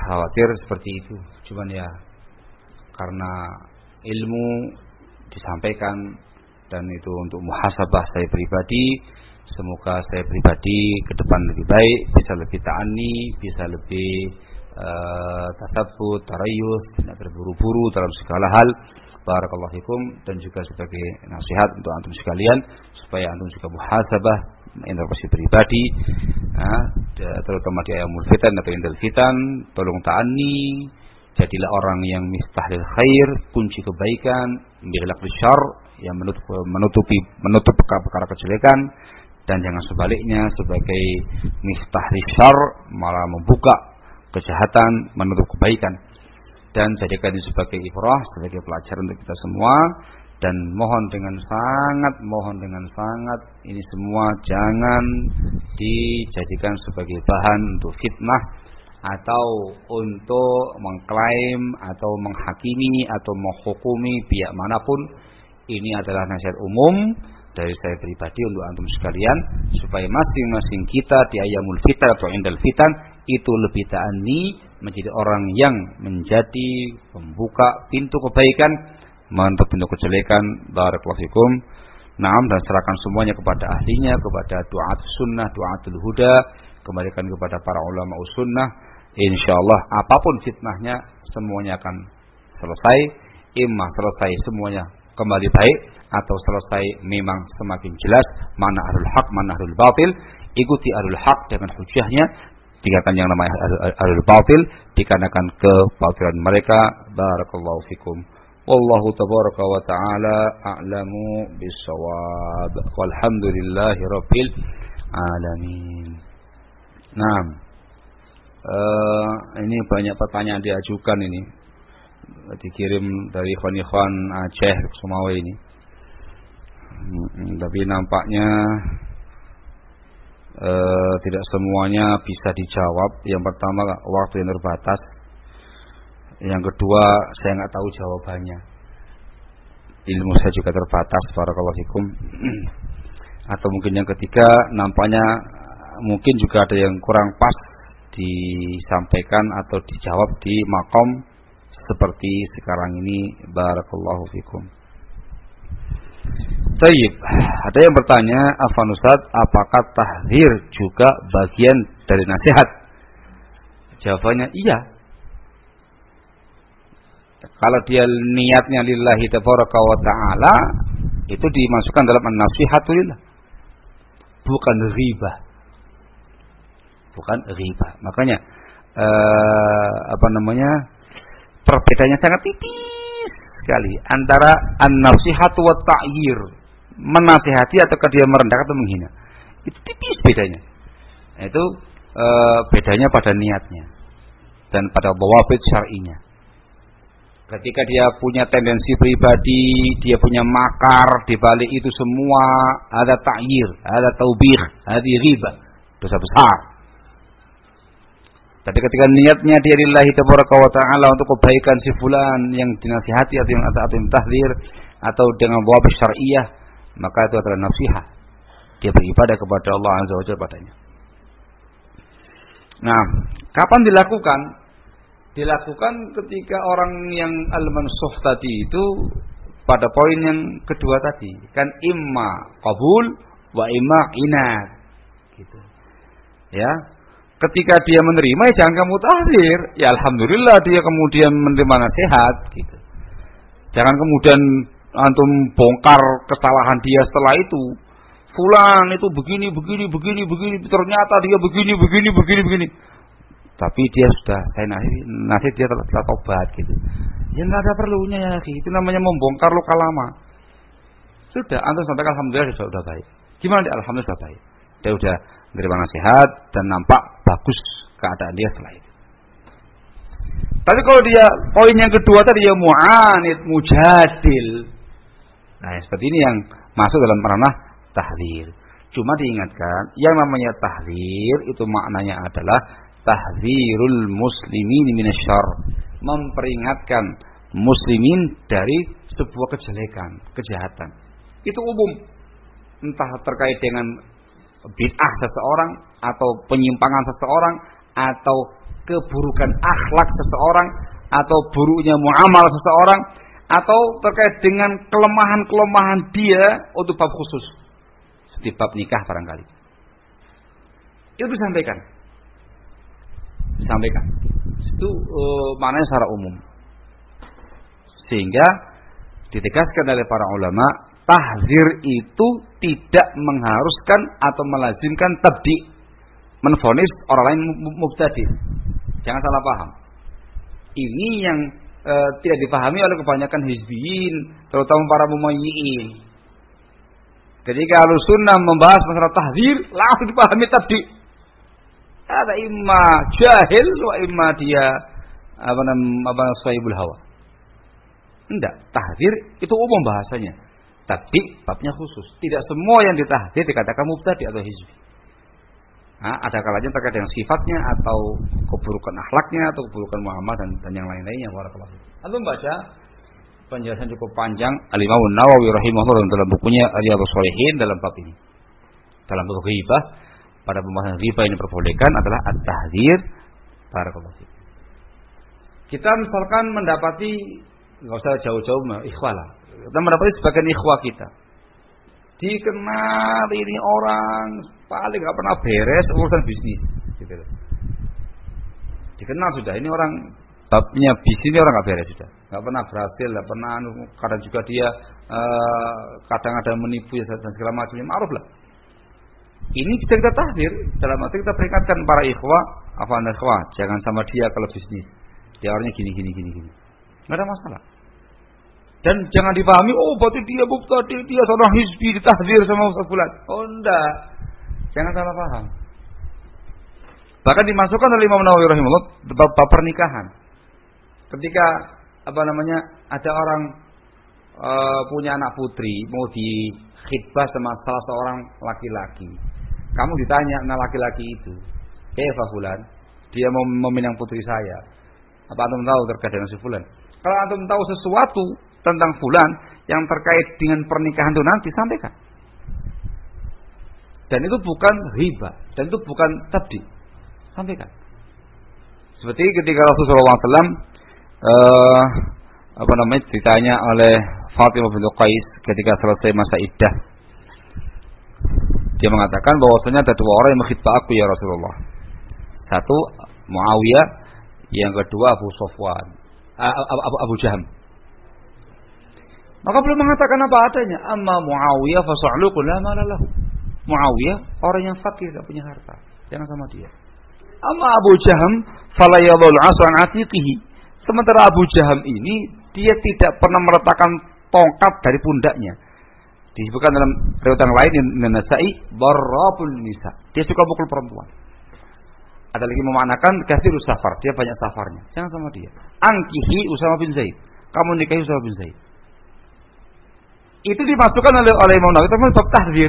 khawatir seperti itu. Cuman ya karena ilmu disampaikan dan itu untuk muhasabah saya pribadi, semoga saya pribadi ke depan lebih baik, bisa lebih ta'ani, bisa lebih uh, tasabbut, tarayus, tidak terburu-buru dalam segala hal. Barakallahu fikum. Dan juga sebagai nasihat untuk antum sekalian supaya antum juga muhasabah introspeksi pribadi, nah, terutama di ayamul fitan atau indal fitan, tolong ta'ani, jadilah orang yang miftahil khair, kunci kebaikan, mighlaqul syarr, yang menutup menutupi menutup perkara kejelekan, dan jangan sebaliknya sebagai miftahil syarr malah membuka kejahatan, menutup kebaikan. Dan jadikan ini sebagai ibrah, sebagai pelajaran untuk kita semua. Dan mohon dengan sangat, mohon dengan sangat, ini semua jangan dijadikan sebagai bahan untuk fitnah atau untuk mengklaim atau menghakimi atau menghukumi pihak manapun. Ini adalah nasihat umum dari saya pribadi untuk antum sekalian, supaya masing-masing kita di ayamul fitan atau indal fitan itu lebih ta'ani, menjadi orang yang menjadi pembuka pintu kebaikan, menutup pintu kejelekan. Barakallahu fikum. Naam, dan serahkan semuanya kepada ahlinya, kepada duat sunnah, duatul huda, kembalikan kepada para ulama sunnah. Insyaallah apapun fitnahnya semuanya akan selesai, imma selesai semuanya kembali baik, atau selesai memang semakin jelas mana ahlul haq, mana ahlul batil. Ikuti ahlul haq dengan hujahnya, tinggalkan yang namanya ahlul batil dikarenakan kebatilan mereka. Barakallahu fikum. Wallahu tabaraka wa ta'ala a'lamu bis-shawab. Walhamdulillahi rabbil alamin. Nah, uh, ini banyak pertanyaan diajukan ini, dikirim dari ikhwan-ikhwan Aceh Sumawe ini. Hmm, tapi nampaknya uh, tidak semuanya bisa dijawab. Yang pertama, waktu yang terbatas. Yang kedua, saya nggak tahu jawabannya. Ilmu saya juga terbatas. Barakallahu fikum. Atau mungkin yang ketiga, nampaknya mungkin juga ada yang kurang pas disampaikan atau dijawab di makom seperti sekarang ini. Barakallahu fikum. Tayyib, ada yang bertanya, Afwan Ustaz, apakah tahdzir juga bagian dari nasihat? Jawabannya iya. Kalau dia niatnya lillahi tabaraka wa ta'ala, itu dimasukkan dalam an-nasihatu lillah, bukan ghibah. Bukan ghibah. Makanya eh, apa namanya? Perbedaannya sangat tipis sekali antara an-nasihatu wa ta'yir, menasihati atau dia merendahkan atau menghina. Itu tipis bedanya. Itu eh, bedanya pada niatnya dan pada dhawabit syar'inya. Ketika dia punya tendensi pribadi, dia punya makar di balik itu semua, ada ta'yir, ada taubih, ada ghibah, dosa besar. Tapi ketika niatnya dia lillahi tabaraka wa ta'ala untuk kebaikan si fulan yang dinasihati atau yang atau yang tahdzir atau dengan dhawabit syar'iyah, maka itu adalah nasihat. Dia beribadah kepada Allah Azza wa Jalla padanya. Nah, kapan dilakukan? Dilakukan ketika orang yang al-mansuh tadi itu pada poin yang kedua tadi, kan imma qabul wa imma inad, gitu. Ya, ketika dia menerima, ya jangan kamu tahdzir, ya alhamdulillah dia kemudian menerima nasihat, gitu. Jangan kemudian antum bongkar kesalahan dia setelah itu. Fulan itu begini begini begini begini, ternyata dia begini begini begini begini. Tapi dia sudah saya nasihat, nasihat dia telah, telah tobat, gitu. Ya nggak ada perlunya ya, itu namanya membongkar luka lama. Sudah, antum sampaikan alhamdulillah sudah, sudah baik. Gimana dia? Alhamdulillah sudah baik. Dia sudah menerima nasihat dan nampak bagus keadaan dia setelah itu. Tapi kalau dia poin yang kedua tadi ya mu'anid, mujadil. Nah, seperti ini yang masuk dalam ranah tahdzir. Cuma diingatkan, yang namanya tahdzir itu maknanya adalah tahdzirul muslimin minasyarr, memperingatkan muslimin dari sebuah kejelekan, kejahatan. Itu umum, entah terkait dengan bid'ah seseorang atau penyimpangan seseorang atau keburukan akhlak seseorang atau buruknya muamalah seseorang atau terkait dengan kelemahan-kelemahan dia untuk bab khusus seperti bab nikah barangkali. Itu disampaikan. Disampaikan. Itu uh, maknanya secara umum. Sehingga ditegaskan oleh para ulama, tahzir itu tidak mengharuskan atau melazimkan tabdi, menvonis orang lain mubtadi. Jangan salah paham. Ini yang e, tidak dipahami oleh kebanyakan hizbiyin, terutama para mumayyi'in. Ketika Ahlussunnah membahas masalah tahzir, langsung dipahami tabdi. Ada imma jahil, wa imma dia apa namanya sahibul hawa. Enggak, tahzir itu umum bahasanya. Tapi babnya khusus. Tidak semua yang ditahzir dikatakan mubtadi atau hizbi. Nah, ada kalanya terkait dengan sifatnya atau keburukan akhlaknya atau keburukan muamalah dan, dan yang lain-lainnya. Antum baca penjelasan cukup panjang Al-Imam An-Nawawi rahimahullah dalam bukunya Riyadhus Shalihin dalam bab ini. Dalam bab ghibah, pada pembahasan ghibah ini diperbolehkan adalah at-tahzir. Barakallahu fiik. Kita misalkan mendapati, enggak usah jauh-jauh ikhwah lah. Kita mendapati sebagian ikhwah kita dikenal ini orang paling nggak pernah beres urusan bisnis, gitu loh. Dikenal sudah ini orang babnya bisnis orang nggak beres sudah, nggak pernah berhasil, nggak pernah. Kadang juga dia uh, kadang ada menipu dan segala macamnya, ma'ruf lah. Ini bisa kita tahzir dalam arti kita peringatkan para ikhwah, apa anda ikhwah, jangan sama dia kalau bisnis. Dia orangnya gini gini gini gini, nggak ada masalah. Dan jangan dipahami, oh berarti dia mubtadi, dia seorang hizbi, ditahzir sama Ustaz Fulan. Oh enggak. Jangan salah paham. Bahkan dimasukkan oleh Imam Nawawi rahimahullah bab pernikahan. Ketika apa namanya ada orang uh, punya anak putri mau dikhitbah sama salah seorang laki-laki. Kamu ditanya anak laki-laki itu, "Eh Pak Fulan, dia mau meminang putri saya. Apa antum tahu terkait dengan si Fulan?" Kalau antum tahu sesuatu tentang fulan yang terkait dengan pernikahan itu nanti sampaikan. Dan itu bukan riba, dan itu bukan tabdi. Sampaikan. Seperti ketika Rasulullah shallallahu alaihi wasallam uh, apa namanya ditanya oleh Fatimah binti Qais ketika selesai masa iddah. Dia mengatakan bahwasanya ada dua orang yang mengkhitbah aku ya Rasulullah. Satu Muawiyah, yang kedua Abu Sofwan, Abu, Abu, Abu Jaham. Maka beliau mengatakan apa adanya. Amma Muawiyah fasa'luqu la mala lahu. Muawiyah orang yang fakir, tidak punya harta. Jangan sama dia. Amma Abu Jaham fala yadhul 'asan 'atiqihi. Sementara Abu Jaham ini dia tidak pernah meletakkan tongkat dari pundaknya. Disebutkan dalam riwayat yang lain yang Nasa'i barrabul nisa. Dia suka pukul perempuan. Ada lagi memaknakan kasirus safar, dia banyak safarnya. Jangan sama dia. Angkihi Usama bin Zaid. Kamu nikahi Usama bin Zaid. Itu dimasukkan oleh oleh Imam Nawawi termasuk bab tahzir.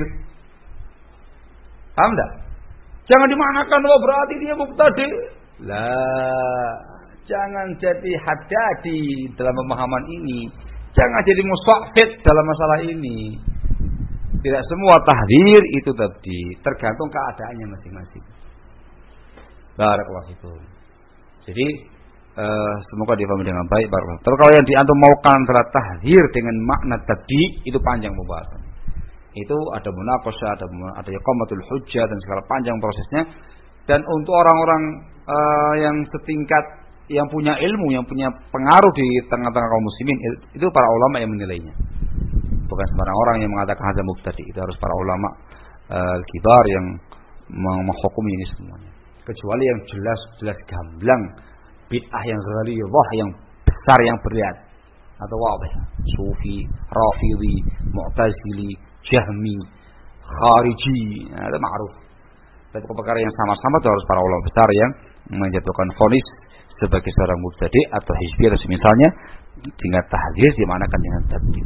Paham enggak? Jangan dimaknakan oh berarti dia mubtadi. Lah, jangan jadi haddadi dalam pemahaman ini. Jangan jadi musafid dalam masalah ini. Tidak semua tahzir itu tadi, tergantung keadaannya masing-masing. Barakallahu fikum. Jadi Uh, semoga difahami dengan baik. Barakallahu. Tapi kalau yang diantum maukan adalah tahzir dengan makna tadi, itu panjang pembahasan. Itu ada munaqasyah, ada ada iqamatul hujjah dan segala panjang prosesnya. Dan untuk orang-orang uh, yang setingkat, yang punya ilmu, yang punya pengaruh di tengah-tengah kaum muslimin, itu para ulama yang menilainya. Bukan sembarang orang yang mengatakan hadza mubtadi. Itu harus para ulama uh, kibar yang menghukumi ini semuanya. Kecuali yang jelas-jelas gamblang bid'ah yang ghalidhah, yang besar, yang berat, atau wadih, sufi, rafidhi, mu'tazili, jahmi, khariji, nah, itu ma'ruf. Tapi perkara yang sama-sama itu harus para ulama besar yang menjatuhkan vonis sebagai seorang mubtadi atau hizbi atau semisalnya, sehingga tahzir dimanakan dengan tadbir.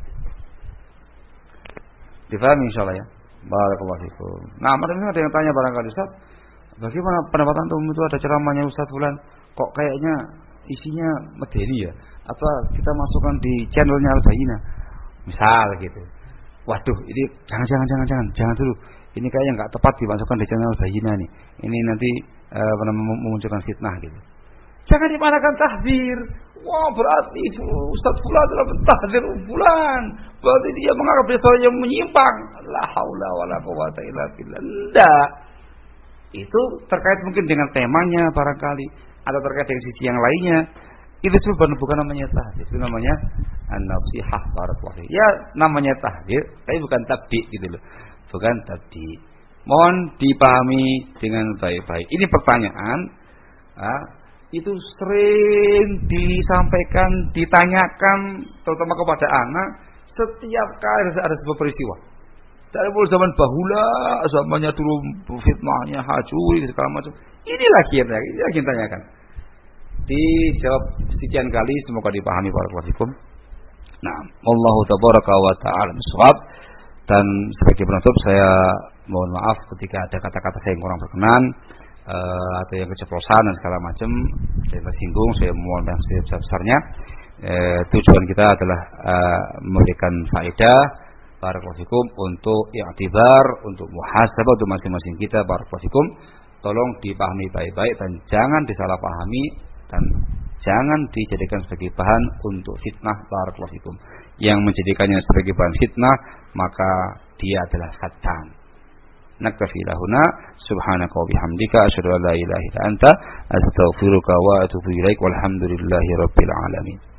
Difahami insyaallah ya. Barakallahu fikum. Nah, mungkin ada yang tanya barangkali Ustaz, bagaimana pendapat antum itu ada ceramahnya Ustaz Fulan? Kok kayaknya isinya medeni ya? Apa kita masukkan di channelnya Al-Bayyinah? Misal gitu. Waduh, ini jangan jangan jangan jangan jangan dulu. ini kayaknya nggak tepat dimasukkan di channel Bayyinah nih. Ini nanti uh, memunculkan fitnah gitu. Jangan dimanakan tahdzir. Wah, berarti Ustaz Fulan telah mentahdzir Fulan. Berarti dia menganggap dia seorang yang menyimpang. La haula wala quwata illa billah. Enggak. Itu terkait mungkin dengan temanya barangkali atau terkait dengan sisi yang lainnya. Itu bukan bukan namanya tahdzir, itu namanya an-nasihah barakallahu. Ya, namanya tahdzir, tapi bukan tabdi gitu loh. Bukan tabdi. Mohon dipahami dengan baik-baik. Ini pertanyaan ah, itu sering disampaikan, ditanyakan terutama kepada anak setiap kali ada sebuah peristiwa. Dari mulai zaman bahula, zamannya dulu fitnahnya hajuri segala macam. Ini lagi yang ini lagi yang tanyakan. Dijawab sekian kali, semoga dipahami barakallahu fikum. Nah, wallahu tabaraka wa ta'ala shawab. Dan sebagai penutup saya mohon maaf ketika ada kata-kata saya yang kurang berkenan uh, atau yang keceplosan dan segala macam, saya tersinggung, saya mohon maaf sebesar-besarnya. Uh, tujuan kita adalah uh, memberikan faedah barakallahu fikum untuk i'tibar, untuk muhasabah untuk masing-masing kita barakallahu fikum. Tolong dipahami baik-baik dan jangan disalahpahami dan jangan dijadikan sebagai bahan untuk fitnah barakallahu fikum. Yang menjadikannya sebagai bahan fitnah maka dia adalah syaitan. Naktafi lahuna subhanaka wa bihamdika asyhadu an la ilaha illa anta astaghfiruka wa atubu ilaik walhamdulillahi rabbil alamin.